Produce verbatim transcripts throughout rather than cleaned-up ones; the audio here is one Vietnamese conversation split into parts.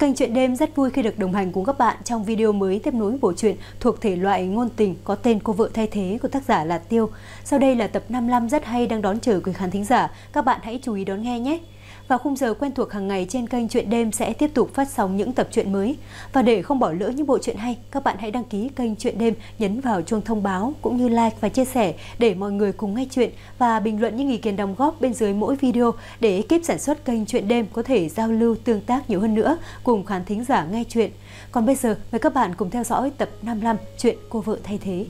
Kênh Chuyện Đêm rất vui khi được đồng hành cùng các bạn trong video mới tiếp nối bộ truyện thuộc thể loại ngôn tình có tên Cô Vợ Thay Thế của tác giả là Tiêu. Sau đây là tập năm mươi lăm rất hay đang đón chờ quý khán thính giả, các bạn hãy chú ý đón nghe nhé. Vào khung giờ quen thuộc hàng ngày trên kênh Chuyện Đêm sẽ tiếp tục phát sóng những tập truyện mới. Và để không bỏ lỡ những bộ truyện hay, các bạn hãy đăng ký kênh Chuyện Đêm, nhấn vào chuông thông báo cũng như like và chia sẻ để mọi người cùng nghe chuyện và bình luận những ý kiến đóng góp bên dưới mỗi video để ekip sản xuất kênh Chuyện Đêm có thể giao lưu tương tác nhiều hơn nữa cùng khán thính giả nghe chuyện. Còn bây giờ mời các bạn cùng theo dõi tập năm mươi lăm chuyện Cô Vợ Thay Thế.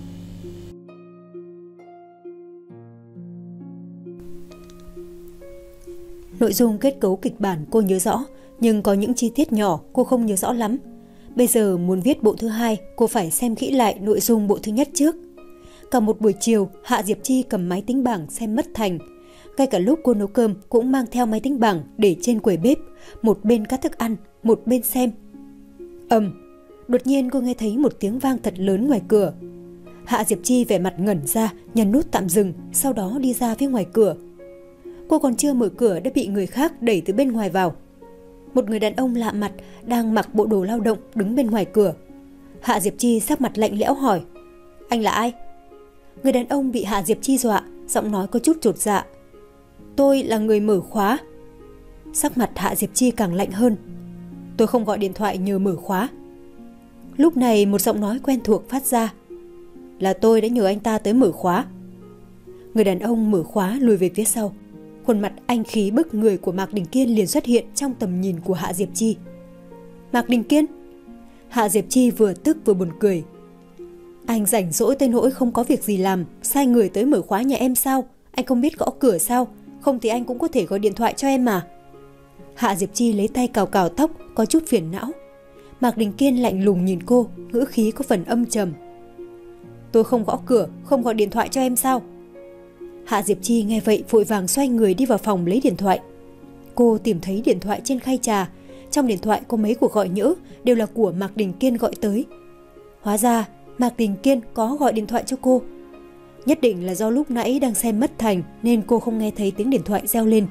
Nội dung kết cấu kịch bản cô nhớ rõ, nhưng có những chi tiết nhỏ cô không nhớ rõ lắm. Bây giờ muốn viết bộ thứ hai, cô phải xem kỹ lại nội dung bộ thứ nhất trước. Cả một buổi chiều, Hạ Diệp Chi cầm máy tính bảng xem mất thành. Ngay cả lúc cô nấu cơm cũng mang theo máy tính bảng để trên quầy bếp, một bên cắt thức ăn, một bên xem. Ầm, đột nhiên cô nghe thấy một tiếng vang thật lớn ngoài cửa. Hạ Diệp Chi vẻ mặt ngẩn ra, nhấn nút tạm dừng, sau đó đi ra phía ngoài cửa. Cô còn chưa mở cửa đã bị người khác đẩy từ bên ngoài vào. Một người đàn ông lạ mặt đang mặc bộ đồ lao động đứng bên ngoài cửa. Hạ Diệp Chi sắc mặt lạnh lẽo hỏi: "Anh là ai?" Người đàn ông bị Hạ Diệp Chi dọa, giọng nói có chút chột dạ: "Tôi là người mở khóa." Sắc mặt Hạ Diệp Chi càng lạnh hơn: "Tôi không gọi điện thoại nhờ mở khóa." Lúc này một giọng nói quen thuộc phát ra: "Là tôi đã nhờ anh ta tới mở khóa." Người đàn ông mở khóa lùi về phía sau. Khuôn mặt anh khí bức người của Mạc Đình Kiên liền xuất hiện trong tầm nhìn của Hạ Diệp Chi. "Mạc Đình Kiên?" Hạ Diệp Chi vừa tức vừa buồn cười. "Anh rảnh rỗi tới nỗi không có việc gì làm, sai người tới mở khóa nhà em sao? Anh không biết gõ cửa sao? Không thì anh cũng có thể gọi điện thoại cho em mà." Hạ Diệp Chi lấy tay cào cào tóc, có chút phiền não. Mạc Đình Kiên lạnh lùng nhìn cô, ngữ khí có phần âm trầm. "Tôi không gõ cửa, không gọi điện thoại cho em sao?" Hạ Diệp Chi nghe vậy vội vàng xoay người đi vào phòng lấy điện thoại. Cô tìm thấy điện thoại trên khay trà. Trong điện thoại có mấy cuộc gọi nhỡ, đều là của Mạc Đình Kiên gọi tới. Hóa ra Mạc Đình Kiên có gọi điện thoại cho cô. Nhất định là do lúc nãy đang xem mất thành nên cô không nghe thấy tiếng điện thoại reo lên.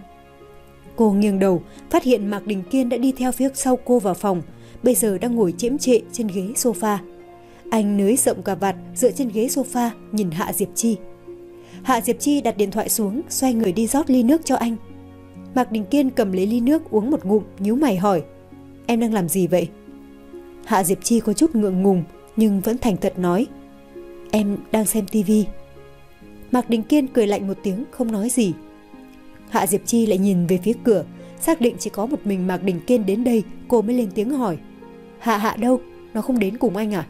Cô nghiêng đầu, phát hiện Mạc Đình Kiên đã đi theo phía sau cô vào phòng, bây giờ đang ngồi chễm chệ trên ghế sofa. Anh nới rộng cà vạt dựa trên ghế sofa nhìn Hạ Diệp Chi. Hạ Diệp Chi đặt điện thoại xuống, xoay người đi rót ly nước cho anh. Mạc Đình Kiên cầm lấy ly nước uống một ngụm, nhíu mày hỏi: "Em đang làm gì vậy?" Hạ Diệp Chi có chút ngượng ngùng nhưng vẫn thành thật nói: "Em đang xem tivi." Mạc Đình Kiên cười lạnh một tiếng không nói gì. Hạ Diệp Chi lại nhìn về phía cửa, xác định chỉ có một mình Mạc Đình Kiên đến đây, cô mới lên tiếng hỏi: "Hạ Hạ đâu? Nó không đến cùng anh à?"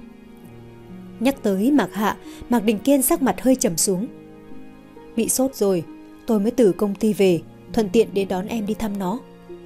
Nhắc tới Mạc Hạ, Mạc Đình Kiên sắc mặt hơi trầm xuống. "Bị sốt rồi, tôi mới từ công ty về, thuận tiện đến đón em đi thăm nó."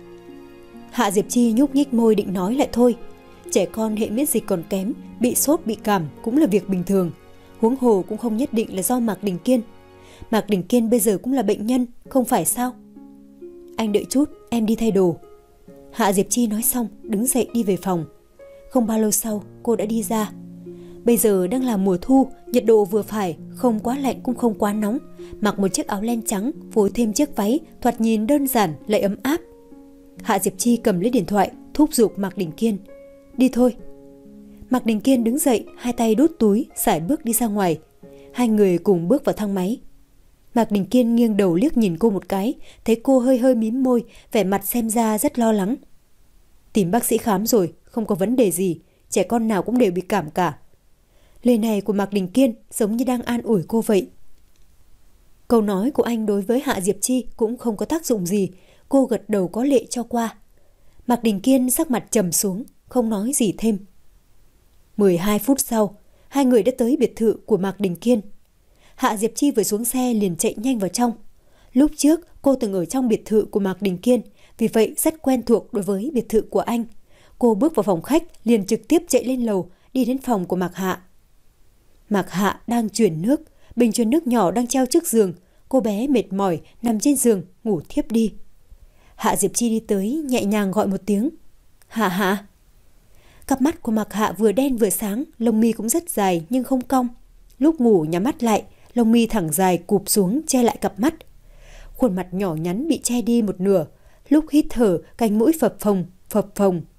Hạ Diệp Chi nhúc nhích môi định nói lại thôi. Trẻ con hệ miễn dịch còn kém, bị sốt bị cảm cũng là việc bình thường. Huống hồ cũng không nhất định là do Mạc Đình Kiên. Mạc Đình Kiên bây giờ cũng là bệnh nhân, không phải sao? "Anh đợi chút, em đi thay đồ." Hạ Diệp Chi nói xong, đứng dậy đi về phòng. Không bao lâu sau, cô đã đi ra. Bây giờ đang là mùa thu, nhiệt độ vừa phải, không quá lạnh cũng không quá nóng. Mặc một chiếc áo len trắng, phối thêm chiếc váy, thoạt nhìn đơn giản lại ấm áp. Hạ Diệp Chi cầm lấy điện thoại, thúc giục Mạc Đình Kiên: "Đi thôi." Mạc Đình Kiên đứng dậy, hai tay đút túi, sải bước đi ra ngoài. Hai người cùng bước vào thang máy. Mạc Đình Kiên nghiêng đầu liếc nhìn cô một cái, thấy cô hơi hơi mím môi, vẻ mặt xem ra rất lo lắng. "Tìm bác sĩ khám rồi, không có vấn đề gì, trẻ con nào cũng đều bị cảm cả." Lời này của Mạc Đình Kiên giống như đang an ủi cô vậy. Câu nói của anh đối với Hạ Diệp Chi cũng không có tác dụng gì, cô gật đầu có lệ cho qua. Mạc Đình Kiên sắc mặt trầm xuống, không nói gì thêm. mười hai phút sau, hai người đã tới biệt thự của Mạc Đình Kiên. Hạ Diệp Chi vừa xuống xe liền chạy nhanh vào trong. Lúc trước cô từng ở trong biệt thự của Mạc Đình Kiên, vì vậy rất quen thuộc đối với biệt thự của anh. Cô bước vào phòng khách liền trực tiếp chạy lên lầu, đi đến phòng của Mạc Hạ. Mạc Hạ đang chuyển nước, bình truyền nước nhỏ đang treo trước giường. Cô bé mệt mỏi nằm trên giường ngủ thiếp đi. Hạ Diệp Chi đi tới nhẹ nhàng gọi một tiếng: "Hạ Hạ." Cặp mắt của Mạc Hạ vừa đen vừa sáng, lông mi cũng rất dài nhưng không cong. Lúc ngủ nhắm mắt lại, lông mi thẳng dài cụp xuống che lại cặp mắt. Khuôn mặt nhỏ nhắn bị che đi một nửa, lúc hít thở cánh mũi phập phồng, phập phồng.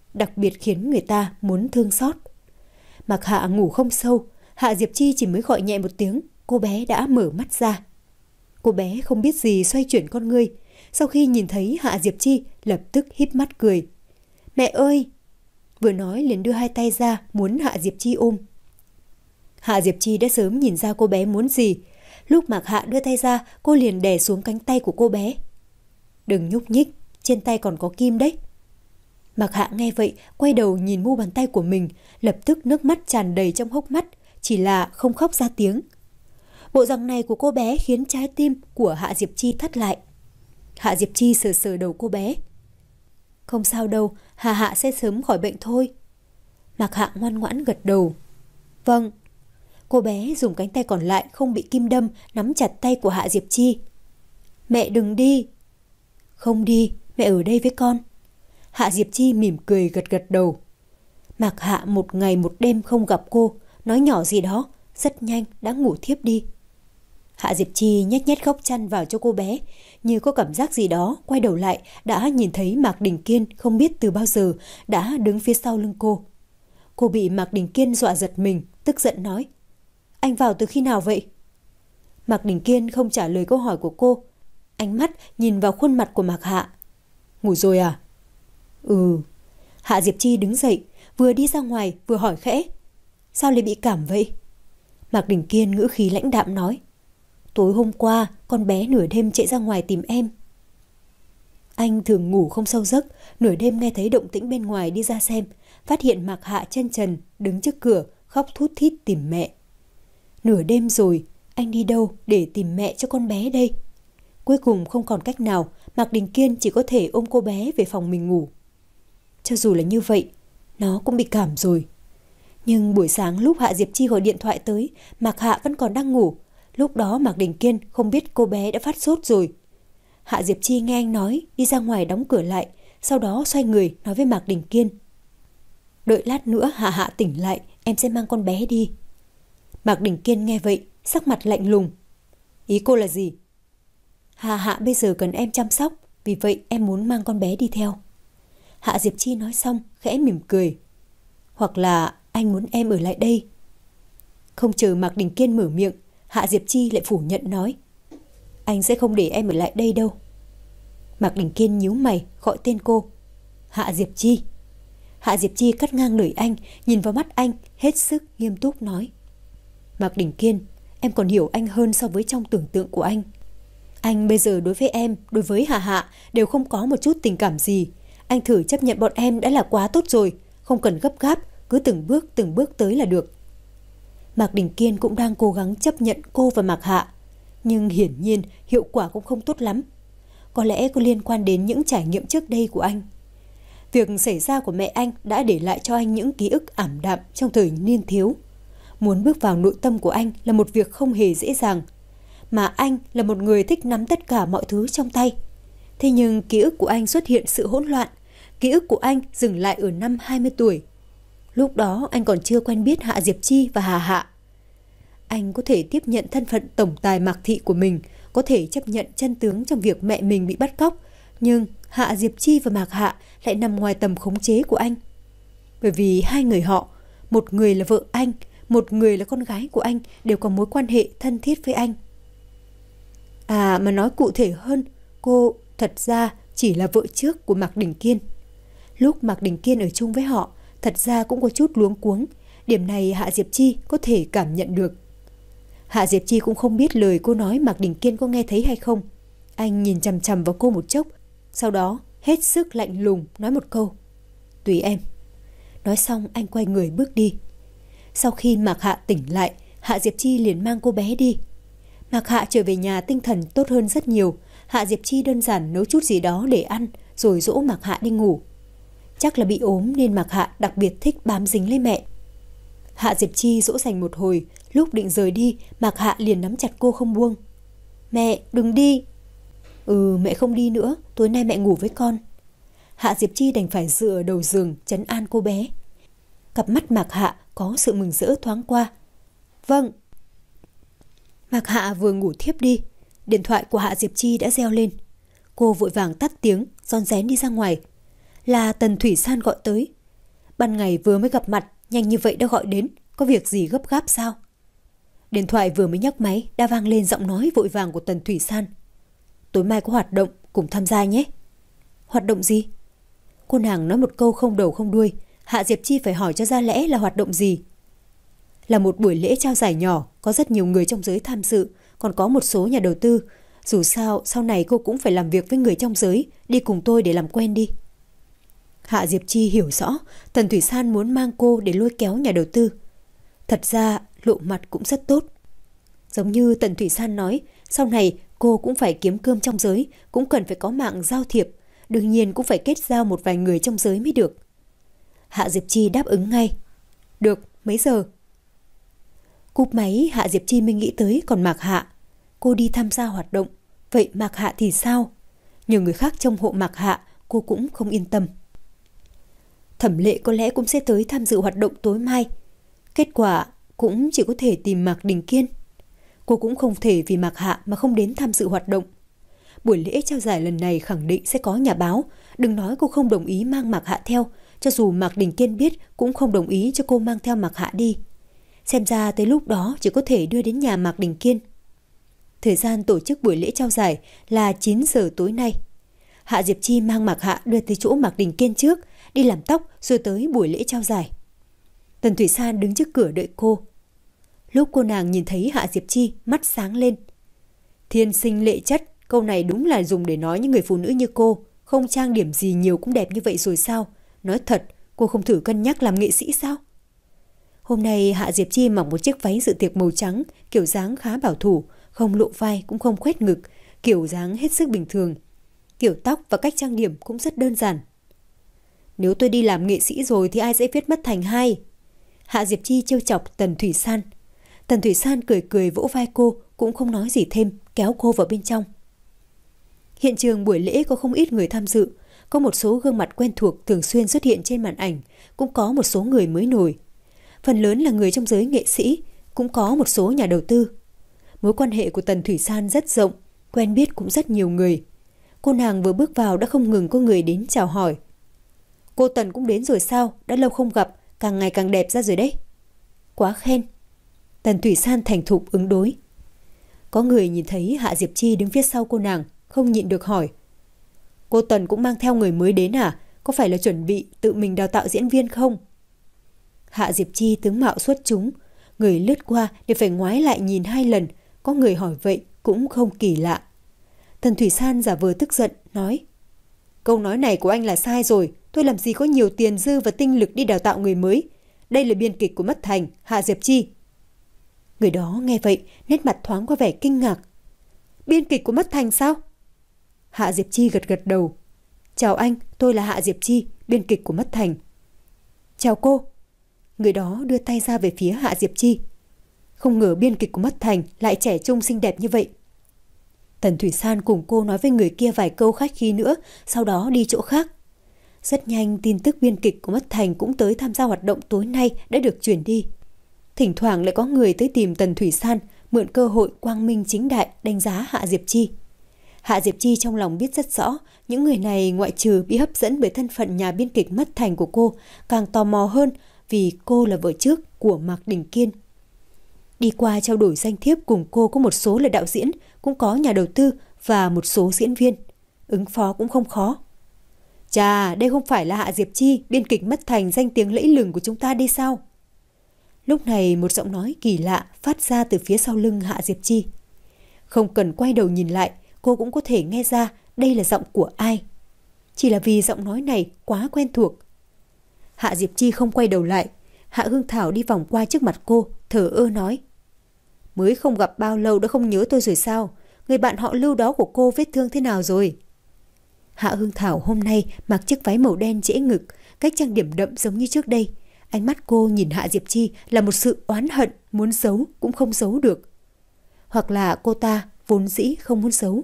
đặc biệt khiến người ta muốn thương xót. Mạc Hạ ngủ không sâu, Hạ Diệp Chi chỉ mới gọi nhẹ một tiếng, cô bé đã mở mắt ra. Cô bé không biết gì xoay chuyển con ngươi, sau khi nhìn thấy Hạ Diệp Chi lập tức híp mắt cười. Mẹ ơi! Vừa nói liền đưa hai tay ra muốn Hạ Diệp Chi ôm. Hạ Diệp Chi đã sớm nhìn ra cô bé muốn gì. Lúc Mạc Hạ đưa tay ra, cô liền đè xuống cánh tay của cô bé. Đừng nhúc nhích, trên tay còn có kim đấy. Mạc Hạ nghe vậy, quay đầu nhìn mu bàn tay của mình, lập tức nước mắt tràn đầy trong hốc mắt, chỉ là không khóc ra tiếng. Bộ dạng này của cô bé khiến trái tim của Hạ Diệp Chi thắt lại. Hạ Diệp Chi sờ sờ đầu cô bé. Không sao đâu, Hạ Hạ sẽ sớm khỏi bệnh thôi. Mạc Hạ ngoan ngoãn gật đầu. Vâng. Cô bé dùng cánh tay còn lại không bị kim đâm nắm chặt tay của Hạ Diệp Chi. Mẹ đừng đi. Không đi, mẹ ở đây với con. Hạ Diệp Chi mỉm cười gật gật đầu. Mạc Hạ một ngày một đêm không gặp cô, nói nhỏ gì đó, rất nhanh đã ngủ thiếp đi. Hạ Diệp Chi nhét nhét góc chăn vào cho cô bé, như có cảm giác gì đó, quay đầu lại đã nhìn thấy Mạc Đình Kiên không biết từ bao giờ đã đứng phía sau lưng cô. Cô bị Mạc Đình Kiên dọa giật mình, tức giận nói. Anh vào từ khi nào vậy? Mạc Đình Kiên không trả lời câu hỏi của cô, ánh mắt nhìn vào khuôn mặt của Mạc Hạ. Ngủ rồi à? Ừ. Hạ Diệp Chi đứng dậy, vừa đi ra ngoài vừa hỏi khẽ. Sao lại bị cảm vậy? Mạc Đình Kiên ngữ khí lãnh đạm nói. Tối hôm qua, con bé nửa đêm chạy ra ngoài tìm em. Anh thường ngủ không sâu giấc, nửa đêm nghe thấy động tĩnh bên ngoài đi ra xem, phát hiện Mạc Hạ chân trần, đứng trước cửa, khóc thút thít tìm mẹ. Nửa đêm rồi, anh đi đâu để tìm mẹ cho con bé đây? Cuối cùng không còn cách nào, Mạc Đình Kiên chỉ có thể ôm cô bé về phòng mình ngủ. Cho dù là như vậy, nó cũng bị cảm rồi. Nhưng buổi sáng lúc Hạ Diệp Chi gọi điện thoại tới, Mạc Hạ vẫn còn đang ngủ. Lúc đó Mạc Đình Kiên không biết cô bé đã phát sốt rồi. Hạ Diệp Chi nghe anh nói, đi ra ngoài đóng cửa lại, sau đó xoay người nói với Mạc Đình Kiên. Đợi lát nữa Hạ Hạ tỉnh lại, em sẽ mang con bé đi. Mạc Đình Kiên nghe vậy, sắc mặt lạnh lùng. Ý cô là gì? Hạ Hạ bây giờ cần em chăm sóc, vì vậy em muốn mang con bé đi theo. Hạ Diệp Chi nói xong, khẽ mỉm cười. Hoặc là anh muốn em ở lại đây. Không chờ Mạc Đình Kiên mở miệng, Hạ Diệp Chi lại phủ nhận nói. Anh sẽ không để em ở lại đây đâu. Mạc Đình Kiên nhíu mày gọi tên cô. Hạ Diệp Chi. Hạ Diệp Chi cắt ngang lời anh, nhìn vào mắt anh, hết sức nghiêm túc nói. Mạc Đình Kiên, em còn hiểu anh hơn so với trong tưởng tượng của anh. Anh bây giờ đối với em, đối với Hạ Hạ đều không có một chút tình cảm gì. Anh thử chấp nhận bọn em đã là quá tốt rồi, không cần gấp gáp, cứ từng bước từng bước tới là được. Mạc Đình Kiên cũng đang cố gắng chấp nhận cô và Mạc Hạ, nhưng hiển nhiên hiệu quả cũng không tốt lắm. Có lẽ có liên quan đến những trải nghiệm trước đây của anh. Việc xảy ra của mẹ anh đã để lại cho anh những ký ức ảm đạm trong thời niên thiếu. Muốn bước vào nội tâm của anh là một việc không hề dễ dàng. Mà anh là một người thích nắm tất cả mọi thứ trong tay. Thế nhưng ký ức của anh xuất hiện sự hỗn loạn. Ký ức của anh dừng lại ở năm hai mươi tuổi. Lúc đó anh còn chưa quen biết Hạ Diệp Chi và Hà Hạ. Anh có thể tiếp nhận thân phận tổng tài Mạc Thị của mình, có thể chấp nhận chân tướng trong việc mẹ mình bị bắt cóc, nhưng Hạ Diệp Chi và Mạc Hạ lại nằm ngoài tầm khống chế của anh. Bởi vì hai người họ, một người là vợ anh, một người là con gái của anh, đều có mối quan hệ thân thiết với anh. À mà nói cụ thể hơn, cô thật ra chỉ là vợ trước của Mạc Đình Kiên. Lúc Mạc Đình Kiên ở chung với họ, thật ra cũng có chút luống cuống. Điểm này Hạ Diệp Chi có thể cảm nhận được. Hạ Diệp Chi cũng không biết lời cô nói Mạc Đình Kiên có nghe thấy hay không. Anh nhìn chằm chằm vào cô một chốc, sau đó hết sức lạnh lùng nói một câu. Tùy em. Nói xong anh quay người bước đi. Sau khi Mạc Hạ tỉnh lại, Hạ Diệp Chi liền mang cô bé đi. Mạc Hạ trở về nhà tinh thần tốt hơn rất nhiều. Hạ Diệp Chi đơn giản nấu chút gì đó để ăn, rồi dỗ Mạc Hạ đi ngủ. Chắc là bị ốm nên Mạc Hạ đặc biệt thích bám dính lấy mẹ. Hạ Diệp Chi dỗ dành một hồi, lúc định rời đi, Mạc Hạ liền nắm chặt cô không buông. Mẹ, đừng đi. Ừ, mẹ không đi nữa, tối nay mẹ ngủ với con. Hạ Diệp Chi đành phải dựa ở đầu giường trấn an cô bé. Cặp mắt Mạc Hạ có sự mừng rỡ thoáng qua. Vâng. Mạc Hạ vừa ngủ thiếp đi, điện thoại của Hạ Diệp Chi đã reo lên. Cô vội vàng tắt tiếng, ron rén đi ra ngoài. Là Tần Thủy San gọi tới. ban ngày vừa mới gặp mặt, nhanh như vậy đã gọi đến, có việc gì gấp gáp sao? Điện thoại vừa mới nhấc máy đã vang lên giọng nói vội vàng của Tần Thủy San. Tối mai có hoạt động, cùng tham gia nhé. Hoạt động gì? Cô nàng nói một câu không đầu không đuôi, Hạ Diệp Chi phải hỏi cho ra lẽ là hoạt động gì. Là một buổi lễ trao giải nhỏ, có rất nhiều người trong giới tham dự, còn có một số nhà đầu tư. Dù sao, sau này cô cũng phải làm việc với người trong giới, đi cùng tôi để làm quen đi. Hạ Diệp Chi hiểu rõ, Tần Thủy San muốn mang cô để lôi kéo nhà đầu tư. Thật ra, lộ mặt cũng rất tốt. Giống như Tần Thủy San nói, sau này cô cũng phải kiếm cơm trong giới, cũng cần phải có mạng giao thiệp, đương nhiên cũng phải kết giao một vài người trong giới mới được. Hạ Diệp Chi đáp ứng ngay. Được, mấy giờ? Cúp máy, Hạ Diệp Chi mới nghĩ tới còn Mạc Hạ. Cô đi tham gia hoạt động, vậy Mạc Hạ thì sao? Nhiều người khác trông hộ Mạc Hạ, cô cũng không yên tâm. Thẩm Lệ có lẽ cũng sẽ tới tham dự hoạt động tối mai. Kết quả cũng chỉ có thể tìm Mạc Đình Kiên. Cô cũng không thể vì Mạc Hạ mà không đến tham dự hoạt động. Buổi lễ trao giải lần này khẳng định sẽ có nhà báo. Đừng nói cô không đồng ý mang Mạc Hạ theo, cho dù Mạc Đình Kiên biết cũng không đồng ý cho cô mang theo Mạc Hạ đi. Xem ra tới lúc đó chỉ có thể đưa đến nhà Mạc Đình Kiên. Thời gian tổ chức buổi lễ trao giải là chín giờ tối nay. Hạ Diệp Chi mang Mạc Hạ đưa tới chỗ Mạc Đình Kiên trước, đi làm tóc rồi tới buổi lễ trao giải. Tần Thủy San đứng trước cửa đợi cô. Lúc cô nàng nhìn thấy Hạ Diệp Chi, mắt sáng lên. Thiên sinh lệ chất, câu này đúng là dùng để nói những người phụ nữ như cô, không trang điểm gì nhiều cũng đẹp như vậy rồi sao? Nói thật, cô không thử cân nhắc làm nghệ sĩ sao? Hôm nay Hạ Diệp Chi mặc một chiếc váy dự tiệc màu trắng, kiểu dáng khá bảo thủ, không lộ vai cũng không khoét ngực, kiểu dáng hết sức bình thường. Kiểu tóc và cách trang điểm cũng rất đơn giản. Nếu tôi đi làm nghệ sĩ rồi thì ai sẽ viết mất thành hai? Hạ Diệp Chi trêu chọc Tần Thủy San. Tần Thủy San cười cười vỗ vai cô, cũng không nói gì thêm, kéo cô vào bên trong. Hiện trường buổi lễ có không ít người tham dự, có một số gương mặt quen thuộc thường xuyên xuất hiện trên màn ảnh, cũng có một số người mới nổi. Phần lớn là người trong giới nghệ sĩ, cũng có một số nhà đầu tư. Mối quan hệ của Tần Thủy San rất rộng, quen biết cũng rất nhiều người. Cô nàng vừa bước vào đã không ngừng có người đến chào hỏi. Cô Tần cũng đến rồi sao? Đã lâu không gặp, càng ngày càng đẹp ra rồi đấy. Quá khen. Tần Thủy San thành thục ứng đối. Có người nhìn thấy Hạ Diệp Chi đứng phía sau cô nàng, không nhịn được hỏi. Cô Tần cũng mang theo người mới đến à? Có phải là chuẩn bị tự mình đào tạo diễn viên không? Hạ Diệp Chi tướng mạo xuất chúng, người lướt qua để phải ngoái lại nhìn hai lần, có người hỏi vậy cũng không kỳ lạ. Tần Thủy San giả vờ tức giận, nói. Câu nói này của anh là sai rồi, tôi làm gì có nhiều tiền dư và tinh lực đi đào tạo người mới. Đây là biên kịch của Mất Thành, Hạ Diệp Chi. Người đó nghe vậy, nét mặt thoáng qua vẻ kinh ngạc. Biên kịch của Mất Thành sao? Hạ Diệp Chi gật gật đầu. Chào anh, tôi là Hạ Diệp Chi, biên kịch của Mất Thành. Chào cô. Người đó đưa tay ra về phía Hạ Diệp Chi. Không ngờ biên kịch của Mất Thành lại trẻ trung xinh đẹp như vậy. Tần Thủy San cùng cô nói với người kia vài câu khách khí nữa, sau đó đi chỗ khác. Rất nhanh tin tức biên kịch của Mất Thành cũng tới tham gia hoạt động tối nay đã được truyền đi. Thỉnh thoảng lại có người tới tìm Tần Thủy San, mượn cơ hội quang minh chính đại đánh giá Hạ Diệp Chi. Hạ Diệp Chi trong lòng biết rất rõ, những người này ngoại trừ bị hấp dẫn bởi thân phận nhà biên kịch Mất Thành của cô, càng tò mò hơn vì cô là vợ trước của Mạc Đình Kiên. Đi qua trao đổi danh thiếp cùng cô có một số là đạo diễn, cũng có nhà đầu tư và một số diễn viên. Ứng phó cũng không khó. Chà, đây không phải là Hạ Diệp Chi, biên kịch Mất Thành danh tiếng lẫy lừng của chúng ta đi sao? Lúc này một giọng nói kỳ lạ phát ra từ phía sau lưng Hạ Diệp Chi. Không cần quay đầu nhìn lại, cô cũng có thể nghe ra đây là giọng của ai. Chỉ là vì giọng nói này quá quen thuộc. Hạ Diệp Chi không quay đầu lại. Hạ Hương Thảo đi vòng qua trước mặt cô, thở ơ nói. Mới không gặp bao lâu đã không nhớ tôi rồi sao? Người bạn họ Lưu đó của cô vết thương thế nào rồi? Hạ Hương Thảo hôm nay mặc chiếc váy màu đen trễ ngực, cách trang điểm đậm giống như trước đây. Ánh mắt cô nhìn Hạ Diệp Chi là một sự oán hận, muốn giấu cũng không giấu được. Hoặc là cô ta vốn dĩ không muốn giấu.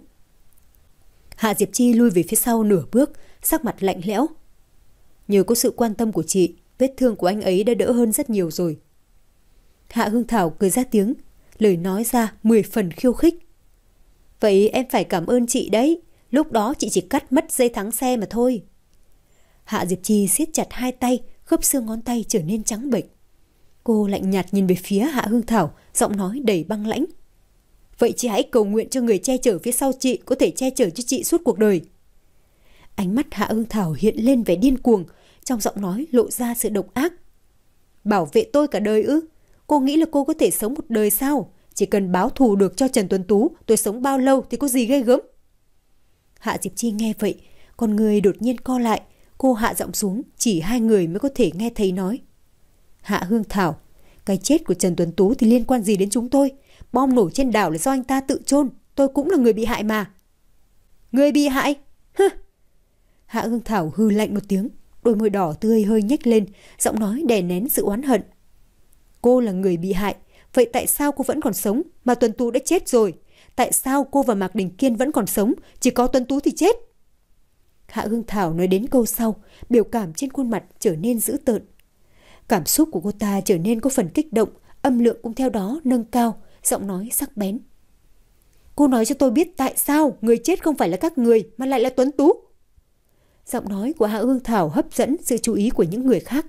Hạ Diệp Chi lui về phía sau nửa bước, sắc mặt lạnh lẽo. Nhờ có sự quan tâm của chị, vết thương của anh ấy đã đỡ hơn rất nhiều rồi. Hạ Hương Thảo cười ra tiếng, lời nói ra mười phần khiêu khích. Vậy em phải cảm ơn chị đấy, lúc đó chị chỉ cắt mất dây thắng xe mà thôi. Hạ Diệp Chi siết chặt hai tay, khớp xương ngón tay trở nên trắng bệch. Cô lạnh nhạt nhìn về phía Hạ Hương Thảo, giọng nói đầy băng lãnh. Vậy chị hãy cầu nguyện cho người che chở phía sau chị có thể che chở cho chị suốt cuộc đời. Ánh mắt Hạ Hương Thảo hiện lên vẻ điên cuồng, trong giọng nói lộ ra sự độc ác. Bảo vệ tôi cả đời ư? Cô nghĩ là cô có thể sống một đời sao? Chỉ cần báo thù được cho Trần Tuấn Tú, tôi sống bao lâu thì có gì ghê gớm. Hạ Diệp Chi nghe vậy, con người đột nhiên co lại. Cô hạ giọng xuống, chỉ hai người mới có thể nghe thấy nói. Hạ Hương Thảo, cái chết của Trần Tuấn Tú thì liên quan gì đến chúng tôi? Bom nổ trên đảo là do anh ta tự chôn, tôi cũng là người bị hại mà. Người bị hại? Hừ. Hạ Hương Thảo hừ lạnh một tiếng, đôi môi đỏ tươi hơi nhếch lên, giọng nói đè nén sự oán hận. Cô là người bị hại, vậy tại sao cô vẫn còn sống mà Tuấn Tú đã chết rồi? Tại sao cô và Mạc Đình Kiên vẫn còn sống, chỉ có Tuấn Tú thì chết? Hạ Hương Thảo nói đến câu sau, biểu cảm trên khuôn mặt trở nên dữ tợn. Cảm xúc của cô ta trở nên có phần kích động, âm lượng cũng theo đó nâng cao, giọng nói sắc bén. Cô nói cho tôi biết tại sao người chết không phải là các người mà lại là Tuấn Tú. Giọng nói của Hạ Hương Thảo hấp dẫn sự chú ý của những người khác.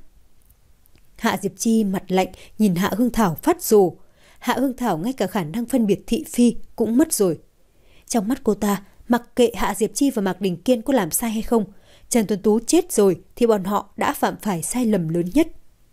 Hạ Diệp Chi mặt lạnh nhìn Hạ Hương Thảo phát rồ. Hạ Hương Thảo ngay cả khả năng phân biệt thị phi cũng mất rồi. Trong mắt cô ta, mặc kệ Hạ Diệp Chi và Mạc Đình Kiên có làm sai hay không, Trần Tuấn Tú chết rồi thì bọn họ đã phạm phải sai lầm lớn nhất.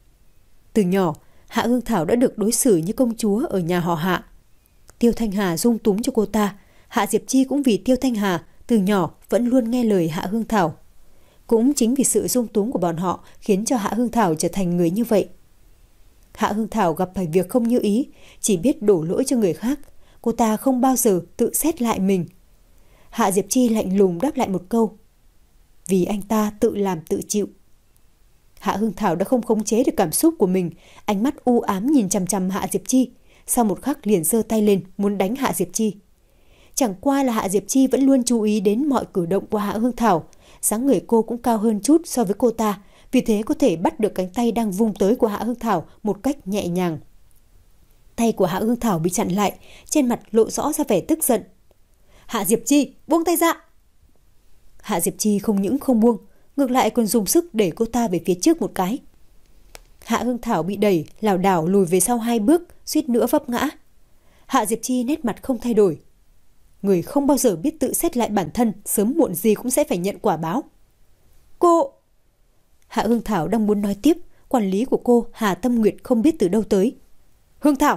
Từ nhỏ, Hạ Hương Thảo đã được đối xử như công chúa ở nhà họ Hạ. Tiêu Thanh Hà dung túng cho cô ta. Hạ Diệp Chi cũng vì Tiêu Thanh Hà từ nhỏ vẫn luôn nghe lời Hạ Hương Thảo. Cũng chính vì sự dung túng của bọn họ khiến cho Hạ Hương Thảo trở thành người như vậy. Hạ Hương Thảo gặp phải việc không như ý, chỉ biết đổ lỗi cho người khác. Cô ta không bao giờ tự xét lại mình. Hạ Diệp Chi lạnh lùng đáp lại một câu. Vì anh ta tự làm tự chịu. Hạ Hương Thảo đã không khống chế được cảm xúc của mình, ánh mắt u ám nhìn chằm chằm Hạ Diệp Chi, sau một khắc liền giơ tay lên muốn đánh Hạ Diệp Chi. Chẳng qua là Hạ Diệp Chi vẫn luôn chú ý đến mọi cử động của Hạ Hương Thảo, dáng người cô cũng cao hơn chút so với cô ta, vì thế có thể bắt được cánh tay đang vung tới của Hạ Hương Thảo một cách nhẹ nhàng. Tay của Hạ Hương Thảo bị chặn lại, trên mặt lộ rõ ra vẻ tức giận. Hạ Diệp Chi, buông tay ra! Hạ Diệp Chi không những không buông, ngược lại còn dùng sức đẩy cô ta về phía trước một cái. Hạ Hương Thảo bị đẩy, lảo đảo lùi về sau hai bước, suýt nữa vấp ngã. Hạ Diệp Chi nét mặt không thay đổi. Người không bao giờ biết tự xét lại bản thân, sớm muộn gì cũng sẽ phải nhận quả báo. Cô... Hạ Hương Thảo đang muốn nói tiếp, quản lý của cô, Hà Tâm Nguyệt không biết từ đâu tới. Hương Thảo!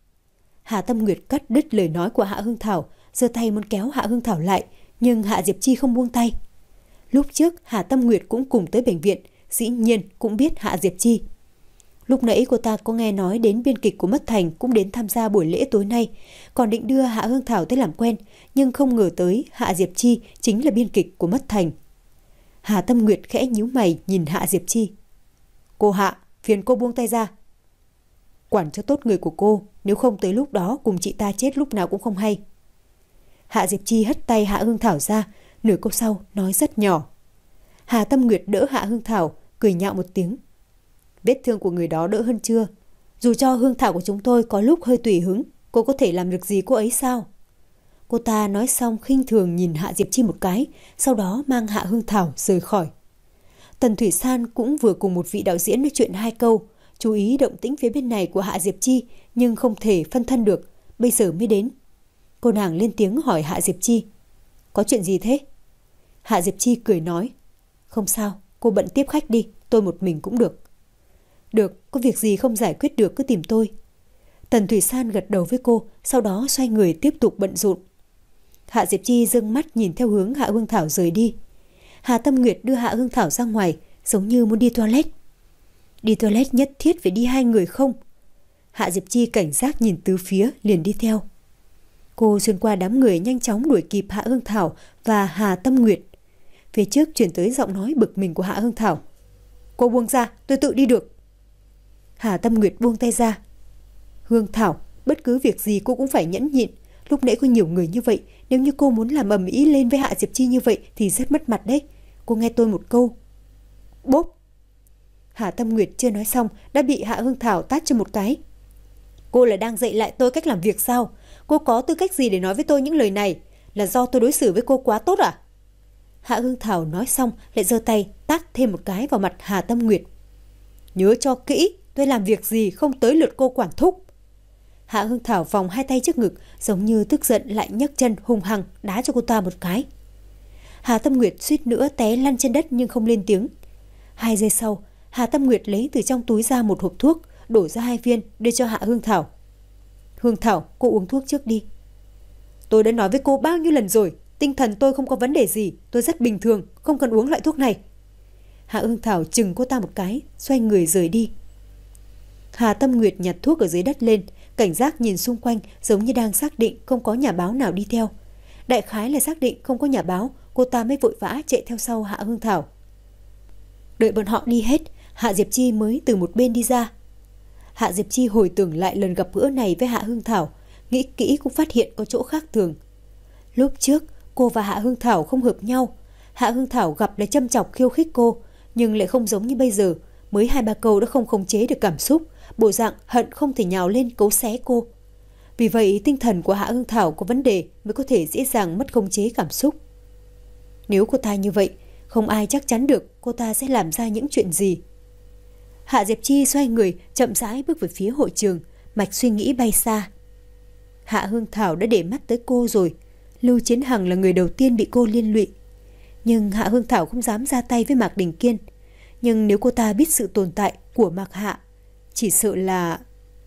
Hà Tâm Nguyệt cắt đứt lời nói của Hạ Hương Thảo, giơ tay muốn kéo Hạ Hương Thảo lại, nhưng Hạ Diệp Chi không buông tay. Lúc trước Hà Tâm Nguyệt cũng cùng tới bệnh viện, dĩ nhiên cũng biết Hạ Diệp Chi. Lúc nãy cô ta có nghe nói đến biên kịch của Mất Thành cũng đến tham gia buổi lễ tối nay, còn định đưa Hạ Hương Thảo tới làm quen, nhưng không ngờ tới Hạ Diệp Chi chính là biên kịch của Mất Thành. Hà Tâm Nguyệt khẽ nhíu mày nhìn Hạ Diệp Chi. Cô Hạ, phiền cô buông tay ra. Quản cho tốt người của cô, nếu không tới lúc đó cùng chị ta chết lúc nào cũng không hay. Hạ Diệp Chi hất tay Hạ Hương Thảo ra, nửa câu sau nói rất nhỏ. Hà Tâm Nguyệt đỡ Hạ Hương Thảo, cười nhạo một tiếng. Vết thương của người đó đỡ hơn chưa? Dù cho Hương Thảo của chúng tôi có lúc hơi tùy hứng, cô có thể làm được gì cô ấy sao? Cô ta nói xong khinh thường nhìn Hạ Diệp Chi một cái, sau đó mang Hạ Hương Thảo rời khỏi. Tần Thủy San cũng vừa cùng một vị đạo diễn nói chuyện hai câu, chú ý động tĩnh phía bên này của Hạ Diệp Chi, nhưng không thể phân thân được, bây giờ mới đến. Cô nàng lên tiếng hỏi Hạ Diệp Chi. Có chuyện gì thế? Hạ Diệp Chi cười nói. Không sao, cô bận tiếp khách đi, tôi một mình cũng được. Được, có việc gì không giải quyết được cứ tìm tôi. Tần Thủy San gật đầu với cô, sau đó xoay người tiếp tục bận rộn. Hạ Diệp Chi dâng mắt nhìn theo hướng Hạ Hương Thảo rời đi. Hà Tâm Nguyệt đưa Hạ Hương Thảo ra ngoài, giống như muốn đi toilet. Đi toilet nhất thiết phải đi hai người không? Hạ Diệp Chi cảnh giác nhìn tứ phía liền đi theo. Cô xuyên qua đám người nhanh chóng đuổi kịp Hạ Hương Thảo và Hà Tâm Nguyệt. Phía trước chuyển tới giọng nói bực mình của Hạ Hương Thảo. Cô buông ra, tôi tự đi được. Hà Tâm Nguyệt buông tay ra. Hương Thảo, bất cứ việc gì cô cũng phải nhẫn nhịn. Lúc nãy có nhiều người như vậy, nếu như cô muốn làm ầm ĩ lên với Hạ Diệp Chi như vậy thì rất mất mặt đấy. Cô nghe tôi một câu. Bốp! Hà Tâm Nguyệt chưa nói xong đã bị Hạ Hương Thảo tát cho một cái. Cô là đang dạy lại tôi cách làm việc sao? Cô có tư cách gì để nói với tôi những lời này? Là do tôi đối xử với cô quá tốt à? Hạ Hương Thảo nói xong lại giơ tay tát thêm một cái vào mặt Hà Tâm Nguyệt. Nhớ cho kỹ, tôi làm việc gì không tới lượt cô quản thúc. Hạ Hương Thảo vòng hai tay trước ngực, giống như tức giận lại nhấc chân hung hăng đá cho cô ta một cái. Hà Tâm Nguyệt suýt nữa té lăn trên đất nhưng không lên tiếng. Hai giây sau, Hà Tâm Nguyệt lấy từ trong túi ra một hộp thuốc, đổ ra hai viên đưa cho Hạ Hương Thảo. Hương Thảo, cô uống thuốc trước đi. Tôi đã nói với cô bao nhiêu lần rồi, tinh thần tôi không có vấn đề gì, tôi rất bình thường, không cần uống loại thuốc này. Hạ Hương Thảo chừng cô ta một cái, xoay người rời đi. Hà Tâm Nguyệt nhặt thuốc ở dưới đất lên, cảnh giác nhìn xung quanh giống như đang xác định không có nhà báo nào đi theo. Đại khái là xác định không có nhà báo, cô ta mới vội vã chạy theo sau Hạ Hương Thảo. Đợi bọn họ đi hết, Hạ Diệp Chi mới từ một bên đi ra. Hạ Diệp Chi hồi tưởng lại lần gặp gỡ này với Hạ Hương Thảo, nghĩ kỹ cũng phát hiện có chỗ khác thường. Lúc trước, cô và Hạ Hương Thảo không hợp nhau. Hạ Hương Thảo gặp là châm chọc khiêu khích cô, nhưng lại không giống như bây giờ, mới hai ba câu đã không khống chế được cảm xúc, bộ dạng hận không thể nhào lên cấu xé cô. Vì vậy tinh thần của Hạ Hương Thảo có vấn đề mới có thể dễ dàng mất khống chế cảm xúc. Nếu cô ta như vậy, không ai chắc chắn được cô ta sẽ làm ra những chuyện gì. Hạ Diệp Chi xoay người chậm rãi bước về phía hội trường, mạch suy nghĩ bay xa. Hạ Hương Thảo đã để mắt tới cô rồi, Lưu Chiến Hằng là người đầu tiên bị cô liên lụy. Nhưng Hạ Hương Thảo không dám ra tay với Mạc Đình Kiên. Nhưng nếu cô ta biết sự tồn tại của Mạc Hạ, chỉ sợ là...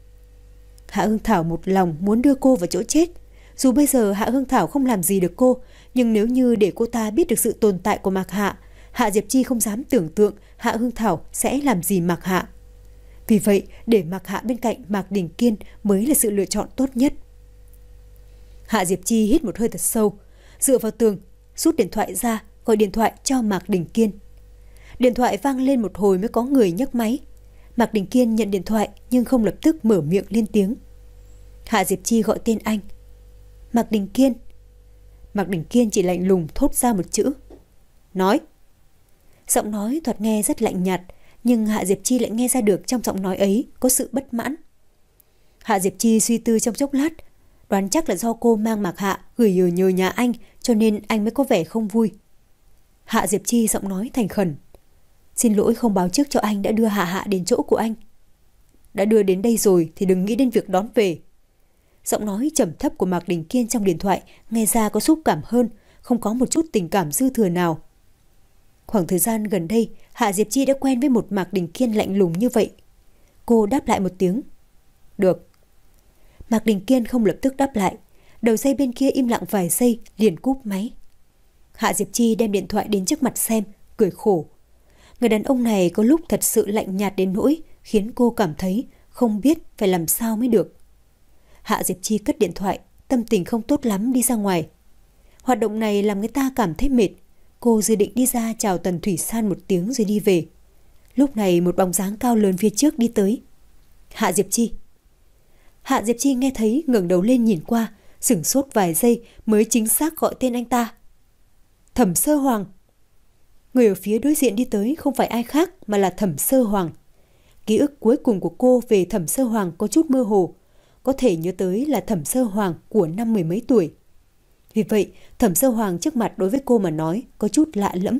Hạ Hương Thảo một lòng muốn đưa cô vào chỗ chết. Dù bây giờ Hạ Hương Thảo không làm gì được cô, nhưng nếu như để cô ta biết được sự tồn tại của Mạc Hạ, Hạ Diệp Chi không dám tưởng tượng Hạ Hương Thảo sẽ làm gì Mạc Hạ. Vì vậy, để Mạc Hạ bên cạnh Mạc Đình Kiên mới là sự lựa chọn tốt nhất. Hạ Diệp Chi hít một hơi thật sâu, dựa vào tường, rút điện thoại ra, gọi điện thoại cho Mạc Đình Kiên. Điện thoại vang lên một hồi mới có người nhấc máy. Mạc Đình Kiên nhận điện thoại nhưng không lập tức mở miệng lên tiếng. Hạ Diệp Chi gọi tên anh. Mạc Đình Kiên. Mạc Đình Kiên chỉ lạnh lùng thốt ra một chữ. Nói. Giọng nói thoạt nghe rất lạnh nhạt, nhưng Hạ Diệp Chi lại nghe ra được trong giọng nói ấy có sự bất mãn. Hạ Diệp Chi suy tư trong chốc lát, đoán chắc là do cô mang Mạc Hạ gửi ở nhờ nhà anh, cho nên anh mới có vẻ không vui. Hạ Diệp Chi giọng nói thành khẩn. Xin lỗi không báo trước cho anh đã đưa Hạ Hạ đến chỗ của anh. Đã đưa đến đây rồi thì đừng nghĩ đến việc đón về. Giọng nói trầm thấp của Mạc Đình Kiên trong điện thoại nghe ra có xúc cảm hơn, không có một chút tình cảm dư thừa nào. Khoảng thời gian gần đây, Hạ Diệp Chi đã quen với một Mạc Đình Kiên lạnh lùng như vậy. Cô đáp lại một tiếng. Được. Mạc Đình Kiên không lập tức đáp lại. Đầu dây bên kia im lặng vài giây liền cúp máy. Hạ Diệp Chi đem điện thoại đến trước mặt xem, cười khổ. Người đàn ông này có lúc thật sự lạnh nhạt đến nỗi khiến cô cảm thấy không biết phải làm sao mới được. Hạ Diệp Chi cất điện thoại, tâm tình không tốt lắm đi ra ngoài. Hoạt động này làm người ta cảm thấy mệt. Cô dự định đi ra chào Tần Thủy San một tiếng rồi đi về. Lúc này một bóng dáng cao lớn phía trước đi tới. Hạ Diệp Chi. Hạ Diệp Chi nghe thấy ngẩng đầu lên nhìn qua, sửng sốt vài giây mới chính xác gọi tên anh ta. Thẩm Sơ Hoàng. Người ở phía đối diện đi tới không phải ai khác mà là Thẩm Sơ Hoàng. Ký ức cuối cùng của cô về Thẩm Sơ Hoàng có chút mơ hồ, có thể nhớ tới là Thẩm Sơ Hoàng của năm mười mấy tuổi. Vì vậy, Thẩm Sơ Hoàng trước mặt đối với cô mà nói có chút lạ lẫm.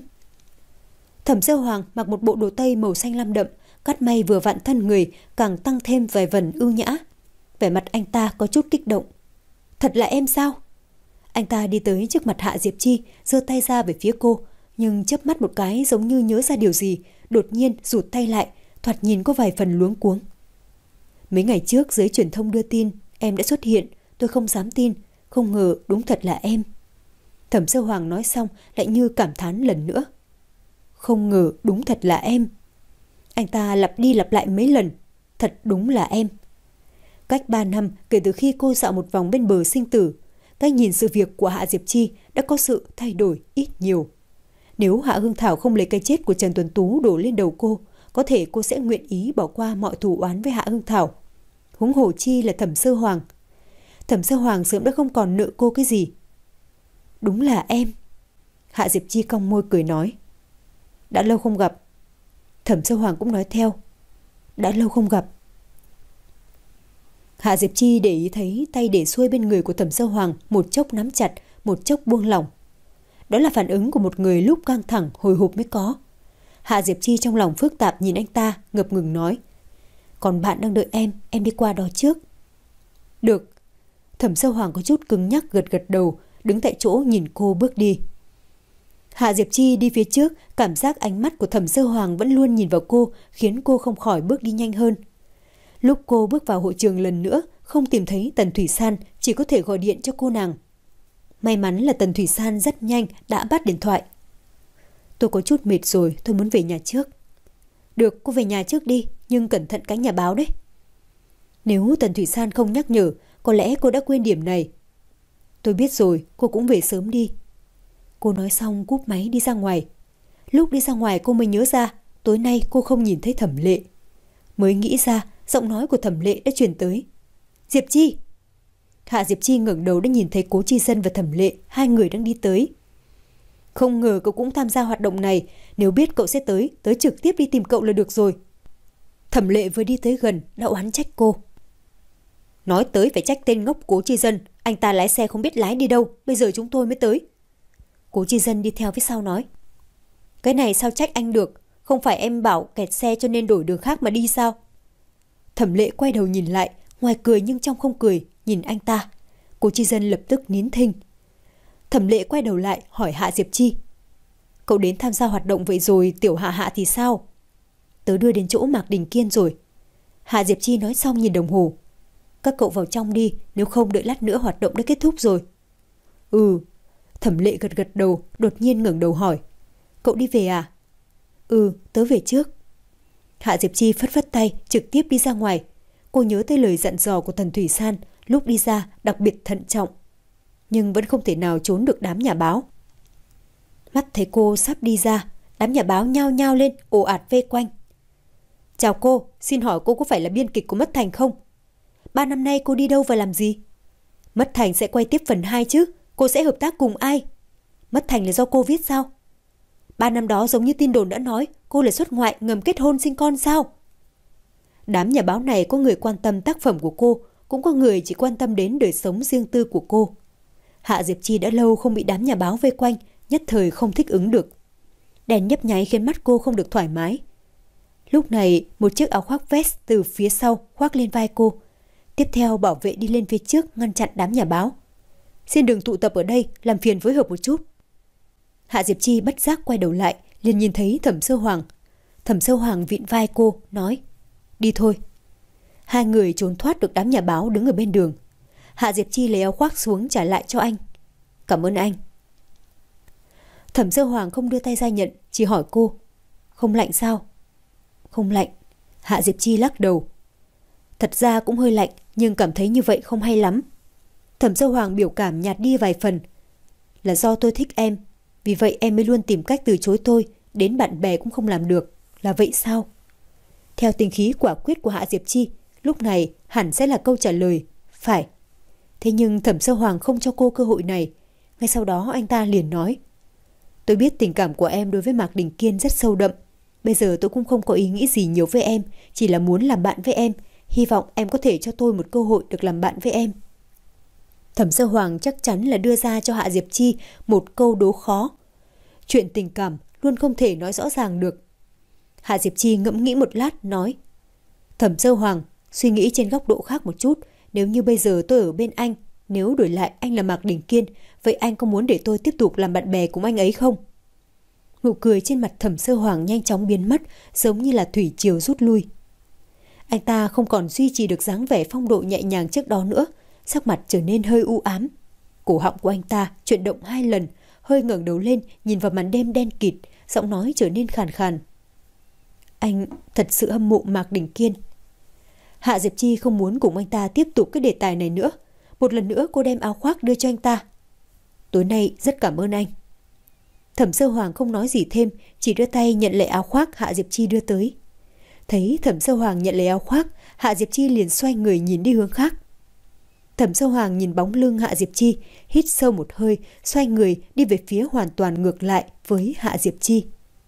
Thẩm Sơ Hoàng mặc một bộ đồ tây màu xanh lam đậm, cắt may vừa vặn thân người, càng tăng thêm vài phần ưu nhã. Vẻ mặt anh ta có chút kích động. Thật là em sao? Anh ta đi tới trước mặt Hạ Diệp Chi, giơ tay ra về phía cô, nhưng chớp mắt một cái giống như nhớ ra điều gì, đột nhiên rụt tay lại, thoạt nhìn có vài phần luống cuống. Mấy ngày trước giới truyền thông đưa tin em đã xuất hiện, tôi không dám tin, không ngờ đúng thật là em. Thẩm Sơ Hoàng nói xong lại như cảm thán lần nữa. Không ngờ đúng thật là em. Anh ta lặp đi lặp lại mấy lần, thật đúng là em. Cách ba năm kể từ khi cô dạo một vòng bên bờ sinh tử, cách nhìn sự việc của Hạ Diệp Chi đã có sự thay đổi ít nhiều. Nếu Hạ Hương Thảo không lấy cái chết của Trần Tuấn Tú đổ lên đầu cô, có thể cô sẽ nguyện ý bỏ qua mọi thù oán với Hạ Hương Thảo. Huống hồ chi là Thẩm Sơ Hoàng. Thẩm Sơ Hoàng sớm đã không còn nợ cô cái gì. Đúng là em. Hạ Diệp Chi cong môi cười nói. Đã lâu không gặp. Thẩm Sơ Hoàng cũng nói theo. Đã lâu không gặp. Hạ Diệp Chi để ý thấy tay để xuôi bên người của Thẩm Sơ Hoàng một chốc nắm chặt, một chốc buông lỏng. Đó là phản ứng của một người lúc căng thẳng hồi hộp mới có. Hạ Diệp Chi trong lòng phức tạp nhìn anh ta, ngập ngừng nói. Còn bạn đang đợi em, em đi qua đó trước. Được. Thẩm Sơ Hoàng có chút cứng nhắc gật gật đầu, đứng tại chỗ nhìn cô bước đi. Hạ Diệp Chi đi phía trước, cảm giác ánh mắt của Thẩm Sơ Hoàng vẫn luôn nhìn vào cô, khiến cô không khỏi bước đi nhanh hơn. Lúc cô bước vào hội trường lần nữa, không tìm thấy Tần Thủy San, chỉ có thể gọi điện cho cô nàng. May mắn là Tần Thủy San rất nhanh đã bắt điện thoại. Tôi có chút mệt rồi, tôi muốn về nhà trước. Được, cô về nhà trước đi, nhưng cẩn thận cánh nhà báo đấy. Nếu Tần Thủy San không nhắc nhở, có lẽ cô đã quên điểm này. Tôi biết rồi, cô cũng về sớm đi. Cô nói xong cúp máy đi ra ngoài. Lúc đi ra ngoài cô mới nhớ ra, tối nay cô không nhìn thấy Thẩm Lệ. Mới nghĩ ra, giọng nói của Thẩm Lệ đã truyền tới. Diệp Chi! Hạ Diệp Chi ngẩng đầu đã nhìn thấy Cố Chi Dân và Thẩm Lệ, hai người đang đi tới. Không ngờ cậu cũng tham gia hoạt động này, nếu biết cậu sẽ tới, tới trực tiếp đi tìm cậu là được rồi. Thẩm Lệ vừa đi tới gần, đã oán trách cô. Nói tới phải trách tên ngốc Cố Chi Dân, anh ta lái xe không biết lái đi đâu, bây giờ chúng tôi mới tới. Cố Chi Dân đi theo phía sau nói. Cái này sao trách anh được, không phải em bảo kẹt xe cho nên đổi đường khác mà đi sao? Thẩm Lệ quay đầu nhìn lại, ngoài cười nhưng trong không cười, nhìn anh ta. Cố Chi Dân lập tức nín thinh. Thẩm Lệ quay đầu lại hỏi Hạ Diệp Chi. Cậu đến tham gia hoạt động vậy rồi, Tiểu Hạ Hạ thì sao? Tớ đưa đến chỗ Mạc Đình Kiên rồi. Hạ Diệp Chi nói xong nhìn đồng hồ. Các cậu vào trong đi, nếu không đợi lát nữa hoạt động đã kết thúc rồi. Ừ. Thẩm Lệ gật gật đầu, đột nhiên ngẩng đầu hỏi. Cậu đi về à? Ừ, tớ về trước. Hạ Diệp Chi phất phất tay, trực tiếp đi ra ngoài. Cô nhớ tới lời dặn dò của Tần Thủy San, lúc đi ra đặc biệt thận trọng. Nhưng vẫn không thể nào trốn được đám nhà báo. Mắt thấy cô sắp đi ra, đám nhà báo nhao nhao lên, ồ ạt vây quanh. Chào cô, xin hỏi cô có phải là biên kịch của Mất Thành không? Ba năm nay cô đi đâu và làm gì? Mất Thành sẽ quay tiếp phần hai chứ, cô sẽ hợp tác cùng ai? Mất Thành là do cô viết sao? Ba năm đó giống như tin đồn đã nói, cô là xuất ngoại ngầm kết hôn sinh con sao? Đám nhà báo này có người quan tâm tác phẩm của cô, cũng có người chỉ quan tâm đến đời sống riêng tư của cô. Hạ Diệp Chi đã lâu không bị đám nhà báo vây quanh, nhất thời không thích ứng được. Đèn nhấp nháy khiến mắt cô không được thoải mái. Lúc này, một chiếc áo khoác vest từ phía sau khoác lên vai cô. Tiếp theo bảo vệ đi lên phía trước ngăn chặn đám nhà báo. Xin đừng tụ tập ở đây, làm phiền phối hợp một chút. Hạ Diệp Chi bất giác quay đầu lại, liền nhìn thấy Thẩm Sơ Hoàng. Thẩm Sơ Hoàng vịn vai cô, nói. Đi thôi. Hai người trốn thoát được đám nhà báo đứng ở bên đường. Hạ Diệp Chi lấy áo khoác xuống trả lại cho anh. Cảm ơn anh. Thẩm Sơ Hoàng không đưa tay ra nhận, chỉ hỏi cô. Không lạnh sao? Không lạnh. Hạ Diệp Chi lắc đầu. Thật ra cũng hơi lạnh, nhưng cảm thấy như vậy không hay lắm. Thẩm Sơ Hoàng biểu cảm nhạt đi vài phần. Là do tôi thích em, vì vậy em mới luôn tìm cách từ chối tôi, đến bạn bè cũng không làm được. Là vậy sao? Theo tính khí quả quyết của Hạ Diệp Chi, lúc này hẳn sẽ là câu trả lời. Phải. Thế nhưng Thẩm Sơ Hoàng không cho cô cơ hội này. Ngay sau đó anh ta liền nói. Tôi biết tình cảm của em đối với Mạc Đình Kiên rất sâu đậm. Bây giờ tôi cũng không có ý nghĩ gì nhiều với em, chỉ là muốn làm bạn với em. Hy vọng em có thể cho tôi một cơ hội được làm bạn với em. Thẩm Sơ Hoàng chắc chắn là đưa ra cho Hạ Diệp Chi một câu đố khó. Chuyện tình cảm luôn không thể nói rõ ràng được. Hạ Diệp Chi ngẫm nghĩ một lát nói. Thẩm Sơ Hoàng, suy nghĩ trên góc độ khác một chút. Nếu như bây giờ tôi ở bên anh, nếu đổi lại anh là Mạc Đình Kiên, vậy anh có muốn để tôi tiếp tục làm bạn bè cùng anh ấy không? Nụ cười trên mặt Thẩm Sơ Hoàng nhanh chóng biến mất, giống như là thủy triều rút lui. Anh ta không còn duy trì được dáng vẻ phong độ nhẹ nhàng trước đó nữa, sắc mặt trở nên hơi u ám. Cổ họng của anh ta chuyển động hai lần, hơi ngẩng đầu lên nhìn vào màn đêm đen kịt, giọng nói trở nên khàn khàn. Anh thật sự hâm mộ Mạc Đình Kiên. Hạ Diệp Chi không muốn cùng anh ta tiếp tục cái đề tài này nữa. Một lần nữa cô đem áo khoác đưa cho anh ta. Tối nay rất cảm ơn anh. Thẩm Sơ Hoàng không nói gì thêm, chỉ đưa tay nhận lấy áo khoác Hạ Diệp Chi đưa tới. Thấy Thẩm Sơ Hoàng nhận lấy áo khoác, Hạ Diệp Chi liền xoay người nhìn đi hướng khác. Thẩm Sơ Hoàng nhìn bóng lưng Hạ Diệp Chi, hít sâu một hơi, xoay người đi về phía hoàn toàn ngược lại với Hạ Diệp Chi.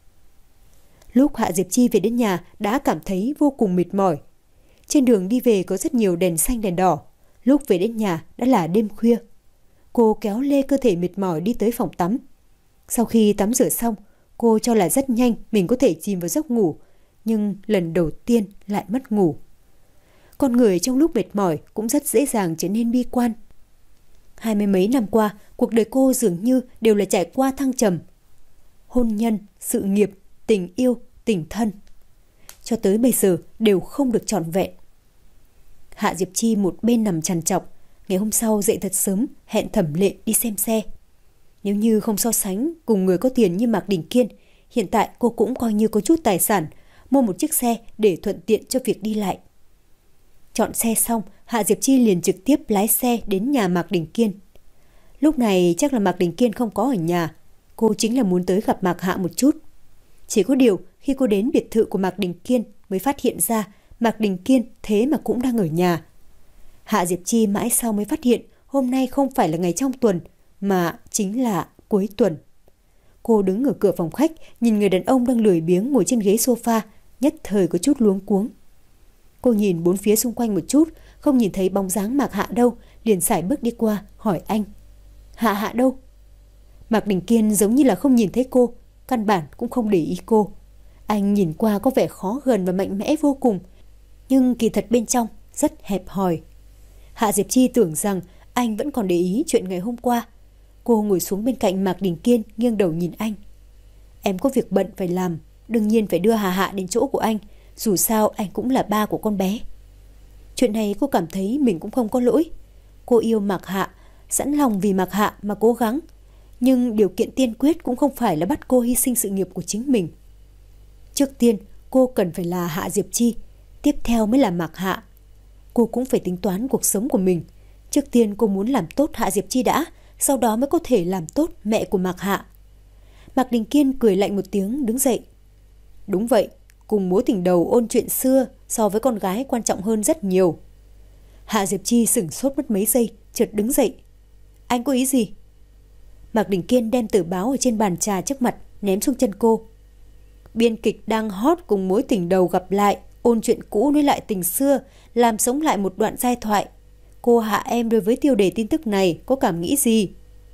Lúc Hạ Diệp Chi về đến nhà đã cảm thấy vô cùng mệt mỏi. Trên đường đi về có rất nhiều đèn xanh đèn đỏ. Lúc về đến nhà đã là đêm khuya. Cô kéo lê cơ thể mệt mỏi đi tới phòng tắm. Sau khi tắm rửa xong, Cô cho là rất nhanh mình có thể chìm vào giấc ngủ, nhưng lần đầu tiên lại mất ngủ. Con người trong lúc mệt mỏi cũng rất dễ dàng trở nên bi quan. Hai mươi mấy năm qua, cuộc đời cô dường như đều là trải qua thăng trầm. Hôn nhân, sự nghiệp, tình yêu, tình thân, cho tới bây giờ đều không được trọn vẹn. Hạ Diệp Chi một bên nằm trằn trọc, ngày hôm sau dậy thật sớm, hẹn Thẩm Lệ đi xem xe. Nếu như không so sánh cùng người có tiền như Mạc Đình Kiên, hiện tại cô cũng coi như có chút tài sản, mua một chiếc xe để thuận tiện cho việc đi lại. Chọn xe xong, Hạ Diệp Chi liền trực tiếp lái xe đến nhà Mạc Đình Kiên. Lúc này chắc là Mạc Đình Kiên không có ở nhà, cô chính là muốn tới gặp Mạc Hạ một chút. Chỉ có điều khi cô đến biệt thự của Mạc Đình Kiên mới phát hiện ra Mạc Đình Kiên thế mà cũng đang ở nhà. Hạ Diệp Chi mãi sau mới phát hiện hôm nay không phải là ngày trong tuần mà chính là cuối tuần. Cô đứng ở cửa phòng khách nhìn người đàn ông đang lười biếng ngồi trên ghế sofa, nhất thời có chút luống cuống. Cô nhìn bốn phía xung quanh một chút, không nhìn thấy bóng dáng Mạc Hạ đâu, liền sải bước đi qua hỏi anh: Hạ Hạ đâu? Mạc Đình Kiên giống như là không nhìn thấy cô, căn bản cũng không để ý cô. Anh nhìn qua có vẻ khó gần và mạnh mẽ vô cùng, nhưng kỳ thật bên trong rất hẹp hòi. Hạ Diệp Chi tưởng rằng anh vẫn còn để ý chuyện ngày hôm qua. Cô ngồi xuống bên cạnh Mạc Đình Kiên, nghiêng đầu nhìn anh. Em có việc bận phải làm, đương nhiên phải đưa Hà Hạ đến chỗ của anh, dù sao anh cũng là ba của con bé. Chuyện này cô cảm thấy mình cũng không có lỗi. Cô yêu Mạc Hạ, sẵn lòng vì Mạc Hạ mà cố gắng, nhưng điều kiện tiên quyết cũng không phải là bắt cô hy sinh sự nghiệp của chính mình. Trước tiên cô cần phải là Hạ Diệp Chi, tiếp theo mới là Mạc Hạ. Cô cũng phải tính toán cuộc sống của mình. Trước tiên cô muốn làm tốt Hạ Diệp Chi đã, sau đó mới có thể làm tốt mẹ của Mạc Hạ. Mạc Đình Kiên cười lạnh một tiếng đứng dậy. Đúng vậy, cùng mối tình đầu ôn chuyện xưa so với con gái quan trọng hơn rất nhiều. Hạ Diệp Chi sửng sốt mất mấy giây, chợt đứng dậy. Anh có ý gì? Mạc Đình Kiên đem tờ báo ở trên bàn trà trước mặt ném xuống chân cô. Biên kịch đang hot cùng mối tình đầu gặp lại, ôn chuyện cũ nối lại tình xưa, làm sống lại một đoạn giai thoại. Cô Hạ em đối với tiêu đề tin tức này có cảm nghĩ gì?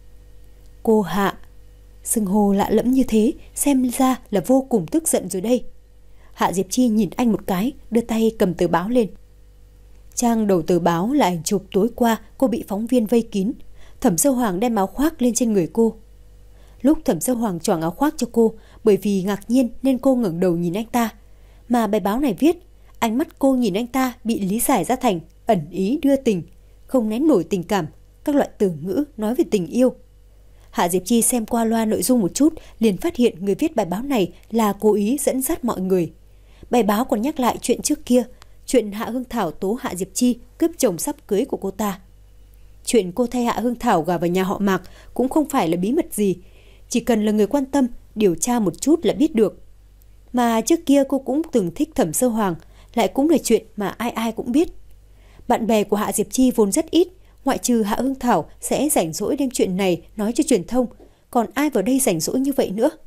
Cô Hạ, xưng hô lạ lẫm như thế, xem ra là vô cùng tức giận rồi đây. Hạ Diệp Chi nhìn anh một cái, đưa tay cầm tờ báo lên. Trang đầu tờ báo là ảnh chụp tối qua cô bị phóng viên vây kín. Thẩm Sơ Hoàng đem áo khoác lên trên người cô. Lúc Thẩm Sơ Hoàng choàng áo khoác cho cô, bởi vì ngạc nhiên nên cô ngẩng đầu nhìn anh ta. Mà bài báo này viết, ánh mắt cô nhìn anh ta bị lý giải ra thành ẩn ý đưa tình, không nén nổi tình cảm, các loại từ ngữ nói về tình yêu. Hạ Diệp Chi xem qua loa nội dung một chút, liền phát hiện người viết bài báo này là cố ý dẫn dắt mọi người. Bài báo còn nhắc lại chuyện trước kia, chuyện Hạ Hương Thảo tố Hạ Diệp Chi cướp chồng sắp cưới của cô ta. Chuyện cô thay Hạ Hương Thảo gả vào nhà họ Mạc cũng không phải là bí mật gì, chỉ cần là người quan tâm, điều tra một chút là biết được. Mà trước kia cô cũng từng thích Thẩm Sơ Hoàng, lại cũng là chuyện mà ai ai cũng biết. Bạn bè của Hạ Diệp Chi vốn rất ít, ngoại trừ Hạ Hương Thảo sẽ rảnh rỗi đem chuyện này nói cho truyền thông, còn ai vào đây rảnh rỗi như vậy nữa.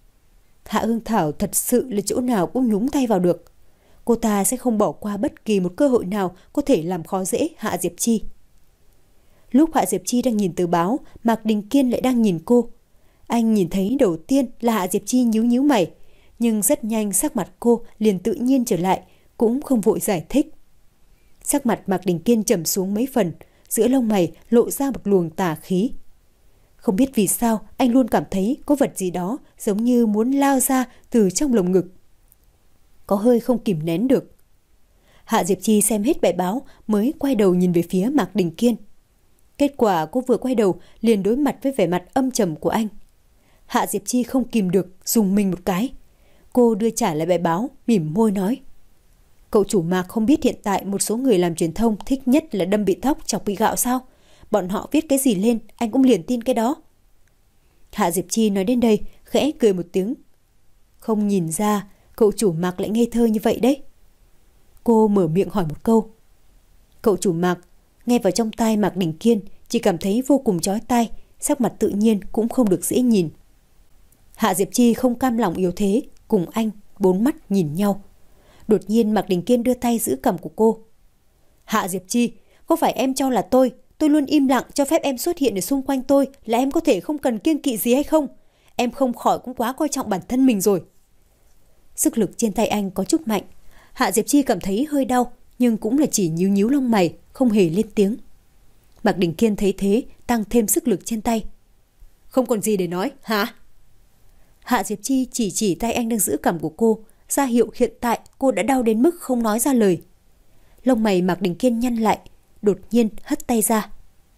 Hạ Hương Thảo thật sự là chỗ nào cũng nhúng tay vào được. Cô ta sẽ không bỏ qua bất kỳ một cơ hội nào có thể làm khó dễ Hạ Diệp Chi. Lúc Hạ Diệp Chi đang nhìn tờ báo, Mạc Đình Kiên lại đang nhìn cô. Anh nhìn thấy đầu tiên là Hạ Diệp Chi nhíu nhíu mày, nhưng rất nhanh sắc mặt cô liền tự nhiên trở lại, cũng không vội giải thích. Sắc mặt Mạc Đình Kiên trầm xuống mấy phần, giữa lông mày lộ ra một luồng tà khí. Không biết vì sao anh luôn cảm thấy có vật gì đó giống như muốn lao ra từ trong lồng ngực. Có hơi không kìm nén được. Hạ Diệp Chi xem hết bài báo mới quay đầu nhìn về phía Mạc Đình Kiên. Kết quả cô vừa quay đầu liền đối mặt với vẻ mặt âm trầm của anh. Hạ Diệp Chi không kìm được dùng mình một cái. Cô đưa trả lại bài báo, mỉm môi nói: Cậu chủ Mạc không biết hiện tại một số người làm truyền thông thích nhất là đâm bị thóc chọc bị gạo sao? Bọn họ viết cái gì lên anh cũng liền tin cái đó. Hạ Diệp Chi nói đến đây khẽ cười một tiếng. Không nhìn ra cậu chủ Mạc lại ngây thơ như vậy đấy. Cô mở miệng hỏi một câu. Cậu chủ Mạc nghe vào trong tai Mạc Đình Kiên chỉ cảm thấy vô cùng chói tai, sắc mặt tự nhiên cũng không được dễ nhìn. Hạ Diệp Chi không cam lòng yếu thế, cùng anh bốn mắt nhìn nhau. Đột nhiên Mạc Đình Kiên đưa tay giữ cằm của cô. Hạ Diệp Chi, có phải em cho là tôi, tôi luôn im lặng cho phép em xuất hiện ở xung quanh tôi là em có thể không cần kiêng kỵ gì hay không? em không khỏi cũng quá coi trọng bản thân mình rồi. Sức lực trên tay anh có chút mạnh. Hạ Diệp Chi cảm thấy hơi đau, nhưng cũng là chỉ nhíu nhíu lông mày, không hề lên tiếng. Mạc Đình Kiên thấy thế, tăng thêm sức lực trên tay. Không còn gì để nói, hả? Hạ Diệp Chi chỉ chỉ tay anh đang giữ cằm của cô, ra hiệu hiện tại cô đã đau đến mức không nói ra lời. Lông mày Mạc Đình Kiên nhăn lại, đột nhiên hất tay ra.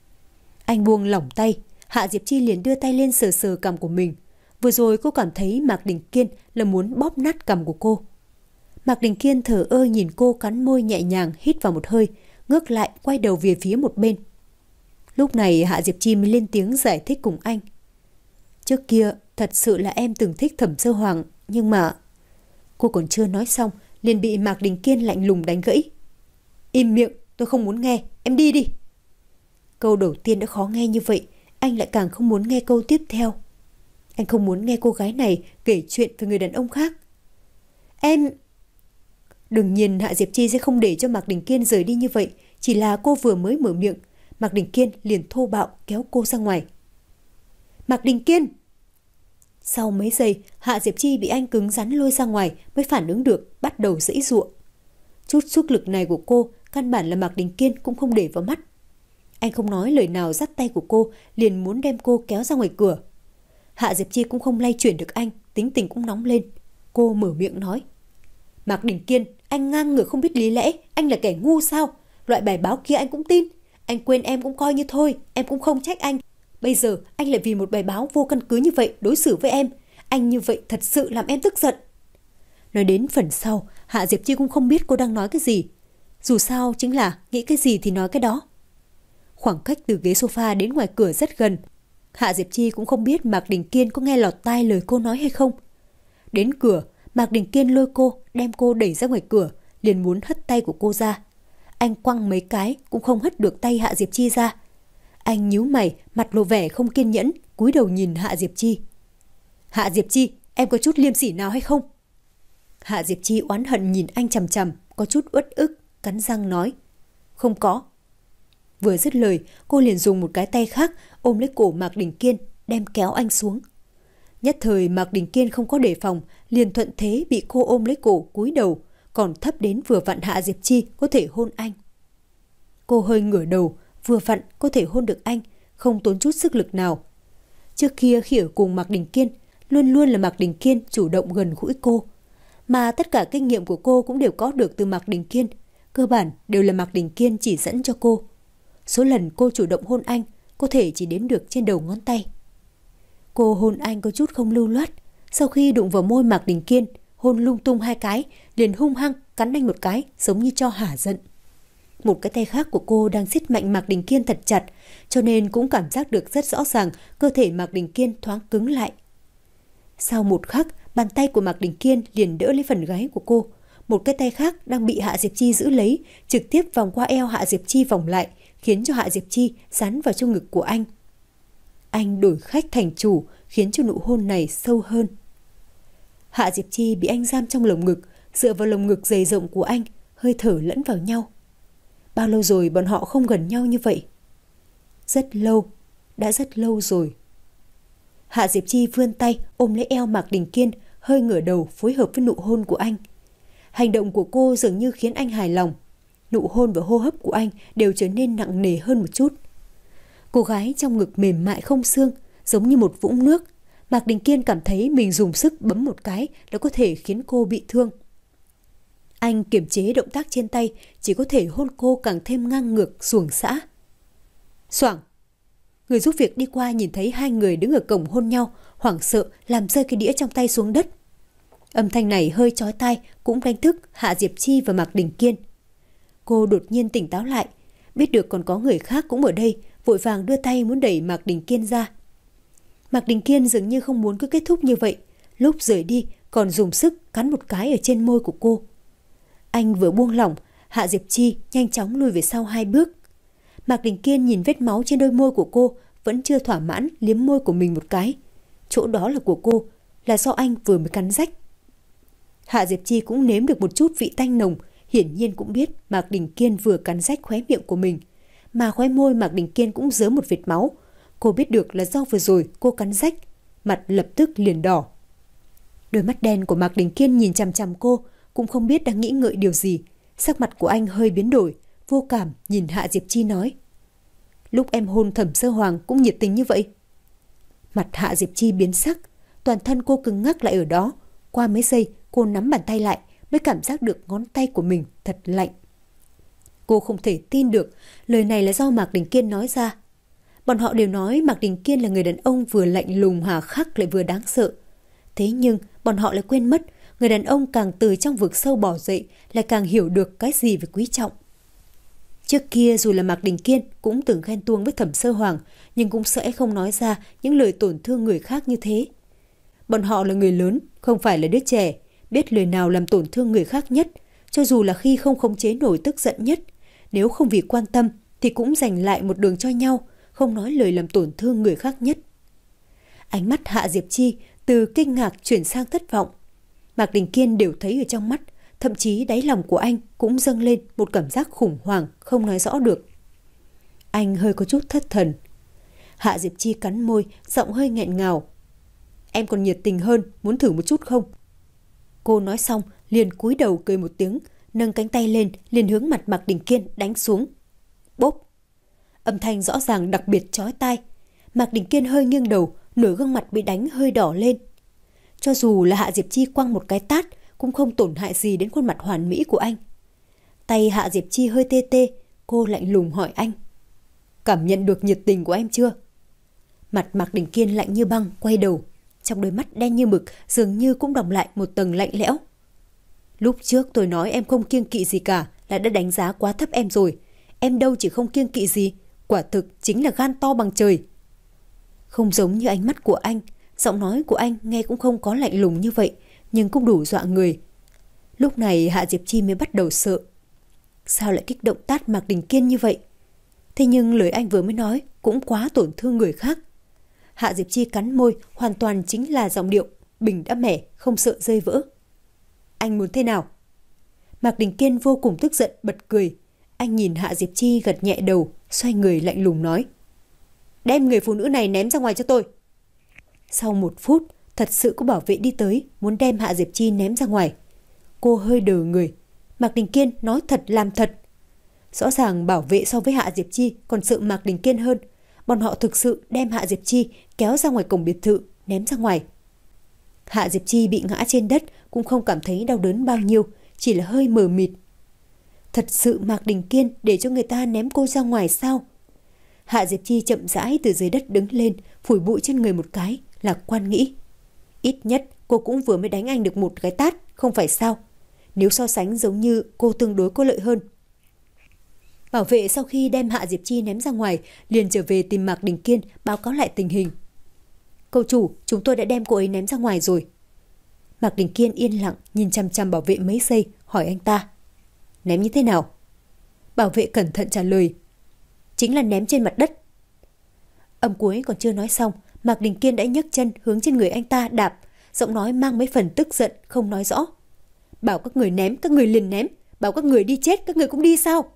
Anh buông lỏng tay, Hạ Diệp Chi liền đưa tay lên sờ sờ cằm của mình. Vừa rồi cô cảm thấy Mạc Đình Kiên là muốn bóp nát cằm của cô. Mạc Đình Kiên thở ơ nhìn cô cắn môi nhẹ nhàng hít vào một hơi, ngước lại quay đầu về phía một bên. Lúc này Hạ Diệp Chi mới lên tiếng giải thích cùng anh. Trước kia thật sự là em từng thích Thẩm Sơ Hoàng, nhưng mà... Cô còn chưa nói xong liền bị Mạc Đình Kiên lạnh lùng đánh gãy. Im miệng, tôi không muốn nghe, em đi đi. Câu đầu tiên đã khó nghe như vậy, anh lại càng không muốn nghe câu tiếp theo. Anh không muốn nghe cô gái này kể chuyện về người đàn ông khác. Em... Đương nhiên Hạ Diệp Chi sẽ không để cho Mạc Đình Kiên rời đi như vậy. Chỉ là cô vừa mới mở miệng, Mạc Đình Kiên liền thô bạo kéo cô ra ngoài. Mạc Đình Kiên! Sau mấy giây, Hạ Diệp Chi bị anh cứng rắn lôi ra ngoài mới phản ứng được, bắt đầu giãy giụa. Chút sức lực này của cô, căn bản là Mạc Đình Kiên cũng không để vào mắt. Anh không nói lời nào dắt tay của cô, liền muốn đem cô kéo ra ngoài cửa. Hạ Diệp Chi cũng không lay chuyển được anh, tính tình cũng nóng lên. Cô mở miệng nói. Mạc Đình Kiên, anh ngang ngược không biết lý lẽ, anh là kẻ ngu sao? Loại bài báo kia anh cũng tin. Anh quên em cũng coi như thôi, em cũng không trách anh. Bây giờ anh lại vì một bài báo vô căn cứ như vậy đối xử với em. Anh như vậy thật sự làm em tức giận. Nói đến phần sau, Hạ Diệp Chi cũng không biết cô đang nói cái gì. Dù sao chính là nghĩ cái gì thì nói cái đó. Khoảng cách từ ghế sofa đến ngoài cửa rất gần. Hạ Diệp Chi cũng không biết Mạc Đình Kiên có nghe lọt tai lời cô nói hay không. Đến cửa, Mạc Đình Kiên lôi cô, đem cô đẩy ra ngoài cửa, liền muốn hất tay của cô ra. Anh quăng mấy cái cũng không hất được tay Hạ Diệp Chi ra. Anh nhíu mày, mặt lộ vẻ không kiên nhẫn, cúi đầu nhìn Hạ Diệp Chi. Hạ Diệp Chi, em có chút liêm sỉ nào hay không? Hạ Diệp Chi oán hận nhìn anh chằm chằm, có chút uất ức, cắn răng nói. Không có. Vừa dứt lời, cô liền dùng một cái tay khác ôm lấy cổ Mạc Đình Kiên, đem kéo anh xuống. Nhất thời Mạc Đình Kiên không có đề phòng, liền thuận thế bị cô ôm lấy cổ cúi đầu, còn thấp đến vừa vặn Hạ Diệp Chi có thể hôn anh. Cô hơi ngửa đầu, vừa vặn có thể hôn được anh, không tốn chút sức lực nào. Trước kia khi ở cùng Mạc Đình Kiên, luôn luôn là Mạc Đình Kiên chủ động gần gũi cô. Mà tất cả kinh nghiệm của cô cũng đều có được từ Mạc Đình Kiên, cơ bản đều là Mạc Đình Kiên chỉ dẫn cho cô. Số lần cô chủ động hôn anh, có thể chỉ đếm được trên đầu ngón tay. Cô hôn anh có chút không lưu loát, sau khi đụng vào môi Mạc Đình Kiên, hôn lung tung hai cái, liền hung hăng cắn anh một cái, giống như cho hả giận. Một cái tay khác của cô đang siết mạnh Mạc Đình Kiên thật chặt, cho nên cũng cảm giác được rất rõ ràng cơ thể Mạc Đình Kiên thoáng cứng lại. Sau một khắc, bàn tay của Mạc Đình Kiên liền đỡ lấy phần gáy của cô. Một cái tay khác đang bị Hạ Diệp Chi giữ lấy, trực tiếp vòng qua eo Hạ Diệp Chi vòng lại, khiến cho Hạ Diệp Chi dán vào trong ngực của anh. Anh đổi khách thành chủ, khiến cho nụ hôn này sâu hơn. Hạ Diệp Chi bị anh giam trong lồng ngực, dựa vào lồng ngực dày rộng của anh, hơi thở lẫn vào nhau. Bao lâu rồi bọn họ không gần nhau như vậy? Rất lâu, đã rất lâu rồi. Hạ Diệp Chi vươn tay ôm lấy eo Mạc Đình Kiên, hơi ngửa đầu phối hợp với nụ hôn của anh. Hành động của cô dường như khiến anh hài lòng. Nụ hôn và hô hấp của anh đều trở nên nặng nề hơn một chút. Cô gái trong ngực mềm mại không xương, giống như một vũng nước. Mạc Đình Kiên cảm thấy mình dùng sức bấm một cái đã có thể khiến cô bị thương. Anh kiềm chế động tác trên tay, chỉ có thể hôn cô càng thêm ngang ngược, xuồng xã. Xoảng! Người giúp việc đi qua nhìn thấy hai người đứng ở cổng hôn nhau, hoảng sợ làm rơi cái đĩa trong tay xuống đất. Âm thanh này hơi chói tai, cũng đánh thức Hạ Diệp Chi và Mạc Đình Kiên. Cô đột nhiên tỉnh táo lại, biết được còn có người khác cũng ở đây, vội vàng đưa tay muốn đẩy Mạc Đình Kiên ra. Mạc Đình Kiên dường như không muốn cứ kết thúc như vậy, lúc rời đi còn dùng sức cắn một cái ở trên môi của cô. Anh vừa buông lỏng, Hạ Diệp Chi nhanh chóng lùi về sau hai bước. Mạc Đình Kiên nhìn vết máu trên đôi môi của cô, vẫn chưa thỏa mãn liếm môi của mình một cái. Chỗ đó là của cô, là do anh vừa mới cắn rách. Hạ Diệp Chi cũng nếm được một chút vị tanh nồng, hiển nhiên cũng biết Mạc Đình Kiên vừa cắn rách khóe miệng của mình, mà khóe môi Mạc Đình Kiên cũng rớm một vệt máu. Cô biết được là do vừa rồi cô cắn rách, mặt lập tức liền đỏ. Đôi mắt đen của Mạc Đình Kiên nhìn chằm chằm cô, cũng không biết đang nghĩ ngợi điều gì. Sắc mặt của anh hơi biến đổi, vô cảm nhìn Hạ Diệp Chi nói: lúc em hôn Thẩm Sơ Hoàng cũng nhiệt tình như vậy. Mặt Hạ Diệp Chi biến sắc, toàn thân cô cứng ngắc lại ở đó. Qua mấy giây cô nắm bàn tay lại mới cảm giác được ngón tay của mình thật lạnh. Cô không thể tin được lời này là do Mạc Đình Kiên nói ra. Bọn họ đều nói Mạc Đình Kiên là người đàn ông vừa lạnh lùng hà khắc lại vừa đáng sợ. Thế nhưng bọn họ lại quên mất, người đàn ông càng từ trong vực sâu bò dậy lại càng hiểu được cái gì về quý trọng. Trước kia dù là Mạc Đình Kiên cũng từng ghen tuông với Thẩm Sơ Hoàng, nhưng cũng sẽ không nói ra những lời tổn thương người khác như thế. Bọn họ là người lớn, không phải là đứa trẻ, biết lời nào làm tổn thương người khác nhất, cho dù là khi không khống chế nổi tức giận nhất. Nếu không vì quan tâm thì cũng dành lại một đường cho nhau, không nói lời làm tổn thương người khác nhất. Ánh mắt Hạ Diệp Chi từ kinh ngạc chuyển sang thất vọng. Mạc Đình Kiên đều thấy ở trong mắt, thậm chí đáy lòng của anh cũng dâng lên một cảm giác khủng hoảng không nói rõ được. Anh hơi có chút thất thần. Hạ Diệp Chi cắn môi, giọng hơi nghẹn ngào. Em còn nhiệt tình hơn, muốn thử một chút không? Cô nói xong liền cúi đầu cười một tiếng, nâng cánh tay lên liền hướng mặt Mạc Đình Kiên đánh xuống. Bốp! Âm thanh rõ ràng đặc biệt chói tai. Mạc Đình Kiên hơi nghiêng đầu, nửa gương mặt bị đánh hơi đỏ lên. Cho dù là Hạ Diệp Chi quăng một cái tát cũng không tổn hại gì đến khuôn mặt hoàn mỹ của anh. Tay Hạ Diệp Chi hơi tê tê, cô lạnh lùng hỏi anh: cảm nhận được nhiệt tình của em chưa? Mặt Mạc Đình Kiên lạnh như băng, quay đầu, trong đôi mắt đen như mực dường như cũng đọng lại một tầng lạnh lẽo. Lúc trước tôi nói em không kiêng kỵ gì cả là đã đánh giá quá thấp em rồi. Em đâu chỉ không kiêng kỵ gì, quả thực chính là gan to bằng trời. Không giống như ánh mắt của anh, giọng nói của anh nghe cũng không có lạnh lùng như vậy, nhưng cũng đủ dọa người. Lúc này Hạ Diệp Chi mới bắt đầu sợ. Sao lại kích động tát Mạc Đình Kiên như vậy? Thế nhưng lời anh vừa mới nói cũng quá tổn thương người khác. Hạ Diệp Chi cắn môi, hoàn toàn chính là giọng điệu bình đã mẻ, không sợ rơi vỡ. Anh muốn thế nào? Mạc Đình Kiên vô cùng tức giận bật cười. Anh nhìn Hạ Diệp Chi gật nhẹ đầu, xoay người lạnh lùng nói: đem người phụ nữ này ném ra ngoài cho tôi. Sau một phút, thật sự có bảo vệ đi tới, muốn đem Hạ Diệp Chi ném ra ngoài. Cô hơi đờ người. Mạc Đình Kiên nói thật làm thật. Rõ ràng bảo vệ so với Hạ Diệp Chi còn sợ Mạc Đình Kiên hơn. Bọn họ thực sự đem Hạ Diệp Chi kéo ra ngoài cổng biệt thự, ném ra ngoài. Hạ Diệp Chi bị ngã trên đất cũng không cảm thấy đau đớn bao nhiêu, chỉ là hơi mờ mịt. Thật sự Mạc Đình Kiên để cho người ta ném cô ra ngoài sao? Hạ Diệp Chi chậm rãi từ dưới đất đứng lên, phủi bụi trên người một cái, lạc quan nghĩ. Ít nhất cô cũng vừa mới đánh anh được một cái tát, không phải sao? Nếu so sánh giống như cô tương đối có lợi hơn. Bảo vệ sau khi đem Hạ Diệp Chi ném ra ngoài, liền trở về tìm Mạc Đình Kiên báo cáo lại tình hình. Cậu chủ, chúng tôi đã đem cô ấy ném ra ngoài rồi. Mạc Đình Kiên yên lặng nhìn chăm chăm bảo vệ mấy giây, hỏi anh ta: ném như thế nào? Bảo vệ cẩn thận trả lời: chính là ném trên mặt đất. Âm cuối còn chưa nói xong, Mạc Đình Kiên đã nhấc chân hướng trên người anh ta đạp, giọng nói mang mấy phần tức giận không nói rõ. Bảo các người ném, các người liền ném. Bảo các người đi chết, các người cũng đi sao?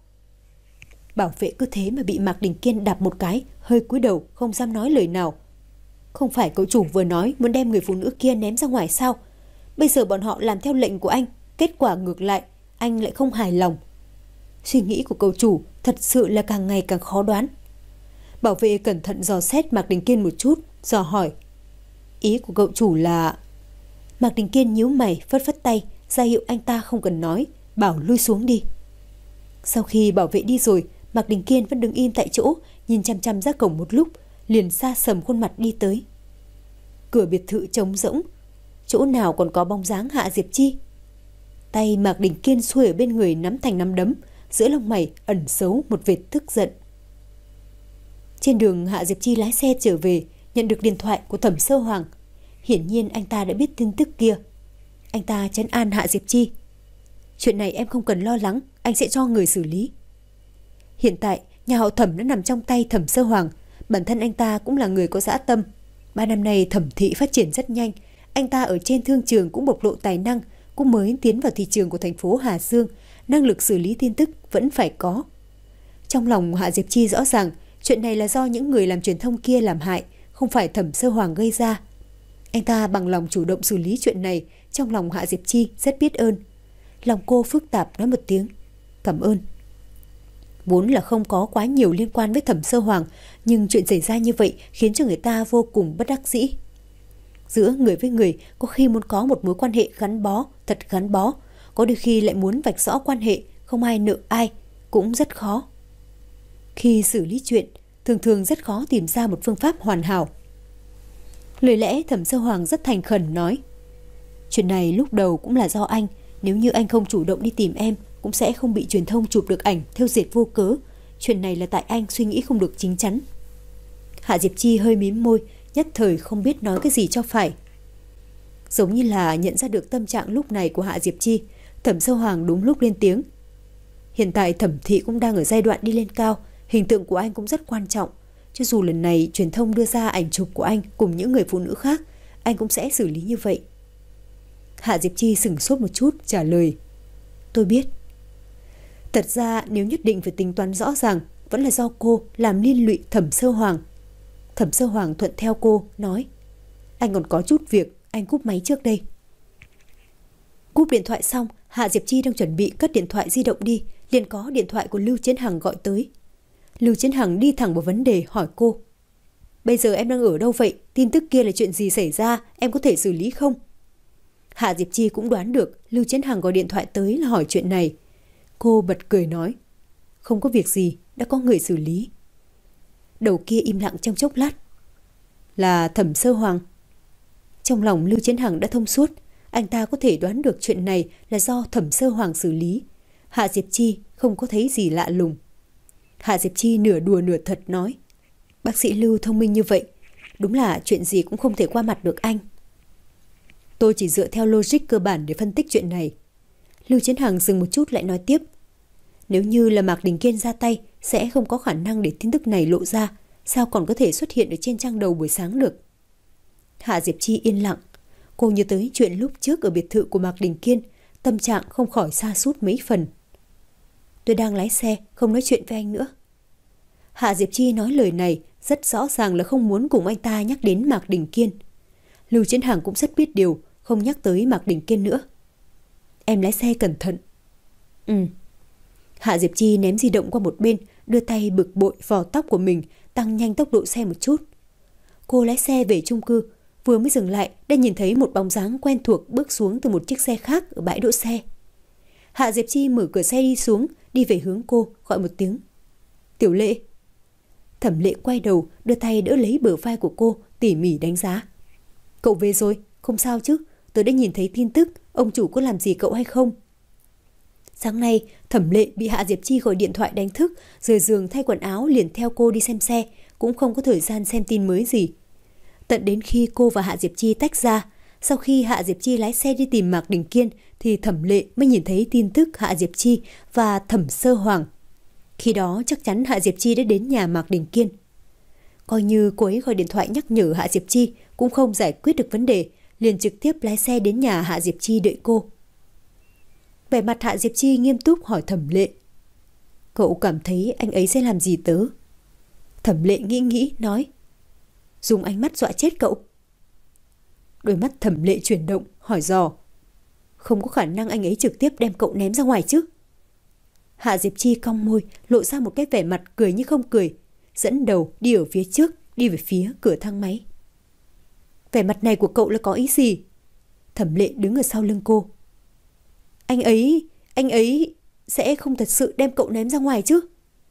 Bảo vệ cứ thế mà bị Mạc Đình Kiên đạp một cái, hơi cúi đầu không dám nói lời nào. Không phải cậu chủ vừa nói muốn đem người phụ nữ kia ném ra ngoài sao? Bây giờ bọn họ làm theo lệnh của anh, kết quả ngược lại, anh lại không hài lòng. Suy nghĩ của cậu chủ thật sự là càng ngày càng khó đoán. Bảo vệ cẩn thận dò xét Mạc Đình Kiên một chút, dò hỏi: ý của cậu chủ là... Mạc Đình Kiên nhíu mày phất phất tay, ra hiệu anh ta không cần nói, bảo lui xuống đi. Sau khi bảo vệ đi rồi, Mạc Đình Kiên vẫn đứng im tại chỗ, nhìn chăm chăm ra cổng một lúc, liền xa sầm khuôn mặt đi tới. Cửa biệt thự trống rỗng, chỗ nào còn có bóng dáng Hạ Diệp Chi. Tay Mạc Đình Kiên xuôi ở bên người nắm thành nắm đấm, giữa lông mày ẩn giấu một vệt tức giận. Trên đường Hạ Diệp Chi lái xe trở về, nhận được điện thoại của Thẩm Sơ Hoàng. Hiển nhiên anh ta đã biết tin tức kia. Anh ta trấn an Hạ Diệp Chi: chuyện này em không cần lo lắng, anh sẽ cho người xử lý. Hiện tại nhà họ Thẩm đã nằm trong tay Thẩm Sơ Hoàng. Bản thân anh ta cũng là người có dã tâm. Ba năm nay Thẩm thị phát triển rất nhanh. Anh ta ở trên thương trường cũng bộc lộ tài năng, cũng mới tiến vào thị trường của thành phố Hà Dương. Năng lực xử lý tin tức vẫn phải có. Trong lòng Hạ Diệp Chi rõ ràng chuyện này là do những người làm truyền thông kia làm hại, không phải Thẩm Sơ Hoàng gây ra. Anh ta bằng lòng chủ động xử lý chuyện này, trong lòng Hạ Diệp Chi rất biết ơn. Lòng cô phức tạp nói một tiếng cảm ơn. Vốn là không có quá nhiều liên quan với Thẩm Sơ Hoàng, nhưng chuyện xảy ra như vậy khiến cho người ta vô cùng bất đắc dĩ. Giữa người với người có khi muốn có một mối quan hệ gắn bó, thật gắn bó, có đôi khi lại muốn vạch rõ quan hệ, không ai nợ ai, cũng rất khó. Khi xử lý chuyện, thường thường rất khó tìm ra một phương pháp hoàn hảo. Lời lẽ Thẩm Sơ Hoàng rất thành khẩn nói: chuyện này lúc đầu cũng là do anh, nếu như anh không chủ động đi tìm em, cũng sẽ không bị truyền thông chụp được ảnh theo dệt vô cớ. Chuyện này là tại anh suy nghĩ không được chín chắn. Hạ Diệp Chi hơi mím môi, nhất thời không biết nói cái gì cho phải. Giống như là nhận ra được tâm trạng lúc này của Hạ Diệp Chi, Thẩm Sơ Hoàng đúng lúc lên tiếng: hiện tại Thẩm thị cũng đang ở giai đoạn đi lên cao, hình tượng của anh cũng rất quan trọng. Cho dù lần này truyền thông đưa ra ảnh chụp của anh cùng những người phụ nữ khác, anh cũng sẽ xử lý như vậy. Hạ Diệp Chi sửng sốt một chút trả lời: tôi biết. Thật ra nếu nhất định phải tính toán rõ ràng, vẫn là do cô làm liên lụy Thẩm Sơ Hoàng. Thẩm Sơ Hoàng thuận theo cô nói: anh còn có chút việc, anh cúp máy trước đây. Cúp điện thoại xong, Hạ Diệp Chi đang chuẩn bị cất điện thoại di động đi, liền có điện thoại của Lưu Chiến Hằng gọi tới. Lưu Chiến Hằng đi thẳng vào vấn đề hỏi cô: bây giờ em đang ở đâu vậy? Tin tức kia là chuyện gì xảy ra? Em có thể xử lý không? Hạ Diệp Chi cũng đoán được Lưu Chiến Hằng gọi điện thoại tới là hỏi chuyện này. Cô bật cười nói: không có việc gì, đã có người xử lý. Đầu kia im lặng trong chốc lát. Là Thẩm Sơ Hoàng. Trong lòng Lưu Chiến Hằng đã thông suốt, anh ta có thể đoán được chuyện này là do Thẩm Sơ Hoàng xử lý. Hạ Diệp Chi không có thấy gì lạ lùng. Hạ Diệp Chi nửa đùa nửa thật nói: bác sĩ Lưu thông minh như vậy, đúng là chuyện gì cũng không thể qua mặt được anh. Tôi chỉ dựa theo logic cơ bản để phân tích chuyện này. Lưu Chiến Hằng dừng một chút lại nói tiếp: nếu như là Mạc Đình Kiên ra tay, sẽ không có khả năng để tin tức này lộ ra, sao còn có thể xuất hiện ở trên trang đầu buổi sáng được. Hạ Diệp Chi yên lặng. Cô nhớ tới chuyện lúc trước ở biệt thự của Mạc Đình Kiên, tâm trạng không khỏi sa sút mấy phần. Tôi đang lái xe, không nói chuyện với anh nữa. Hạ Diệp Chi nói lời này rất rõ ràng là không muốn cùng anh ta nhắc đến Mạc Đình Kiên. Lưu Chiến Hằng cũng rất biết điều, không nhắc tới Mạc Đình Kiên nữa. Em lái xe cẩn thận. Ừ. Hạ Diệp Chi ném di động qua một bên, đưa tay bực bội vò tóc của mình, tăng nhanh tốc độ xe một chút. Cô lái xe về chung cư, vừa mới dừng lại đã nhìn thấy một bóng dáng quen thuộc bước xuống từ một chiếc xe khác ở bãi đỗ xe. Hạ Diệp Chi mở cửa xe đi xuống, đi về hướng cô, gọi một tiếng: Tiểu Lệ. Thẩm Lệ quay đầu, đưa tay đỡ lấy bờ vai của cô, tỉ mỉ đánh giá. Cậu về rồi, không sao chứ? Tớ đã nhìn thấy tin tức, ông chủ có làm gì cậu hay không? Sáng nay, Thẩm Lệ bị Hạ Diệp Chi gọi điện thoại đánh thức, rời giường thay quần áo liền theo cô đi xem xe, cũng không có thời gian xem tin mới gì. Tận đến khi cô và Hạ Diệp Chi tách ra, sau khi Hạ Diệp Chi lái xe đi tìm Mạc Đình Kiên, thì Thẩm Lệ mới nhìn thấy tin tức Hạ Diệp Chi và Thẩm Sơ Hoàng. Khi đó chắc chắn Hạ Diệp Chi đã đến nhà Mạc Đình Kiên. Coi như cô ấy gọi điện thoại nhắc nhở Hạ Diệp Chi cũng không giải quyết được vấn đề, liền trực tiếp lái xe đến nhà Hạ Diệp Chi đợi cô. Vẻ mặt Hạ Diệp Chi nghiêm túc hỏi Thẩm Lệ: Cậu cảm thấy anh ấy sẽ làm gì tớ? Thẩm Lệ nghĩ nghĩ nói: Dùng ánh mắt dọa chết cậu. Đôi mắt Thẩm Lệ chuyển động, hỏi dò: Không có khả năng anh ấy trực tiếp đem cậu ném ra ngoài chứ? Hạ Diệp Chi cong môi, lộ ra một cái vẻ mặt cười như không cười, dẫn đầu đi ở phía trước, đi về phía cửa thang máy. Vẻ mặt này của cậu là có ý gì? Thẩm Lệ đứng ở sau lưng cô. Anh ấy, anh ấy sẽ không thật sự đem cậu ném ra ngoài chứ?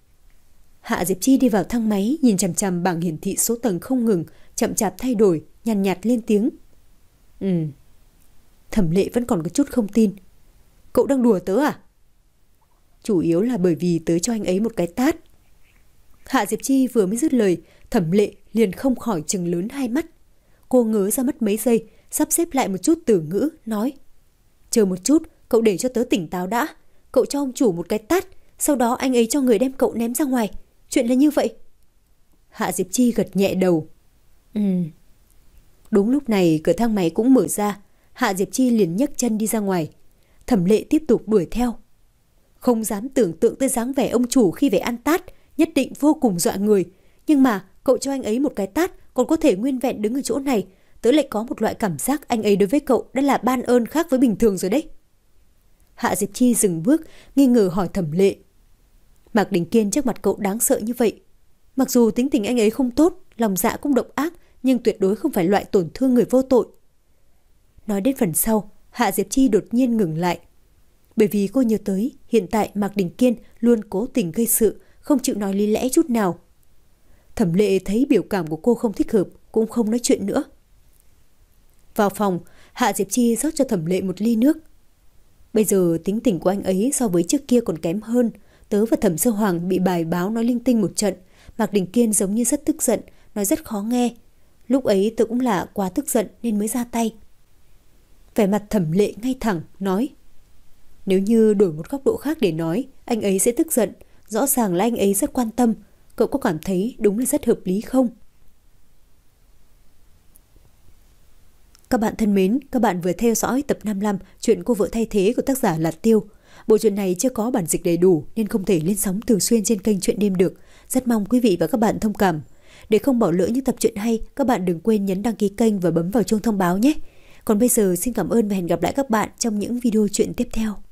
Hạ Diệp Chi đi vào thang máy, nhìn chằm chằm bảng hiển thị số tầng không ngừng, chậm chạp thay đổi, nhàn nhạt, nhạt lên tiếng. Ừ. Thẩm Lệ vẫn còn có chút không tin. Cậu đang đùa tớ à? Chủ yếu là bởi vì tớ cho anh ấy một cái tát. Hạ Diệp Chi vừa mới dứt lời, Thẩm Lệ liền không khỏi trừng lớn hai mắt. Cô ngớ ra mất mấy giây, sắp xếp lại một chút từ ngữ, nói: Chờ một chút, cậu để cho tớ tỉnh táo đã. Cậu cho ông chủ một cái tát, sau đó anh ấy cho người đem cậu ném ra ngoài. Chuyện là như vậy. Hạ Diệp Chi gật nhẹ đầu. Ừ. Đúng lúc này cửa thang máy cũng mở ra. Hạ Diệp Chi liền nhấc chân đi ra ngoài. Thẩm Lệ tiếp tục đuổi theo. Không dám tưởng tượng tới dáng vẻ ông chủ khi về ăn tát, nhất định vô cùng dọa người. Nhưng mà cậu cho anh ấy một cái tát, còn có thể nguyên vẹn đứng ở chỗ này, tớ lại có một loại cảm giác anh ấy đối với cậu đã là ban ơn khác với bình thường rồi đấy. Hạ Diệp Chi dừng bước, nghi ngờ hỏi Thẩm Lệ. Mạc Đình Kiên trước mặt cậu đáng sợ như vậy. Mặc dù tính tình anh ấy không tốt, lòng dạ cũng độc ác, nhưng tuyệt đối không phải loại tổn thương người vô tội. Nói đến phần sau, Hạ Diệp Chi đột nhiên ngừng lại. Bởi vì cô nhớ tới hiện tại Mạc Đình Kiên luôn cố tình gây sự, không chịu nói lý lẽ chút nào. Thẩm Lệ thấy biểu cảm của cô không thích hợp, cũng không nói chuyện nữa. Vào phòng, Hạ Diệp Chi rót cho Thẩm Lệ một ly nước. Bây giờ tính tình của anh ấy so với trước kia còn kém hơn. Tớ và Thẩm Sơ Hoàng bị bài báo nói linh tinh một trận. Mạc Đình Kiên giống như rất tức giận, nói rất khó nghe. Lúc ấy tớ cũng là quá tức giận nên mới ra tay. Vẻ mặt Thẩm Lệ ngay thẳng, nói. Nếu như đổi một góc độ khác để nói, anh ấy sẽ tức giận. Rõ ràng là anh ấy rất quan tâm. Cậu có cảm thấy đúng là rất hợp lý không? Các bạn thân mến, các bạn vừa theo dõi tập năm mươi lăm chuyện Cô Vợ Thay Thế của tác giả Lạt Tiêu. Bộ truyện này chưa có bản dịch đầy đủ nên không thể lên sóng thường xuyên trên kênh Truyện Đêm được. Rất mong quý vị và các bạn thông cảm. Để không bỏ lỡ những tập truyện hay, các bạn đừng quên nhấn đăng ký kênh và bấm vào chuông thông báo nhé. Còn bây giờ xin cảm ơn và hẹn gặp lại các bạn trong những video truyện tiếp theo.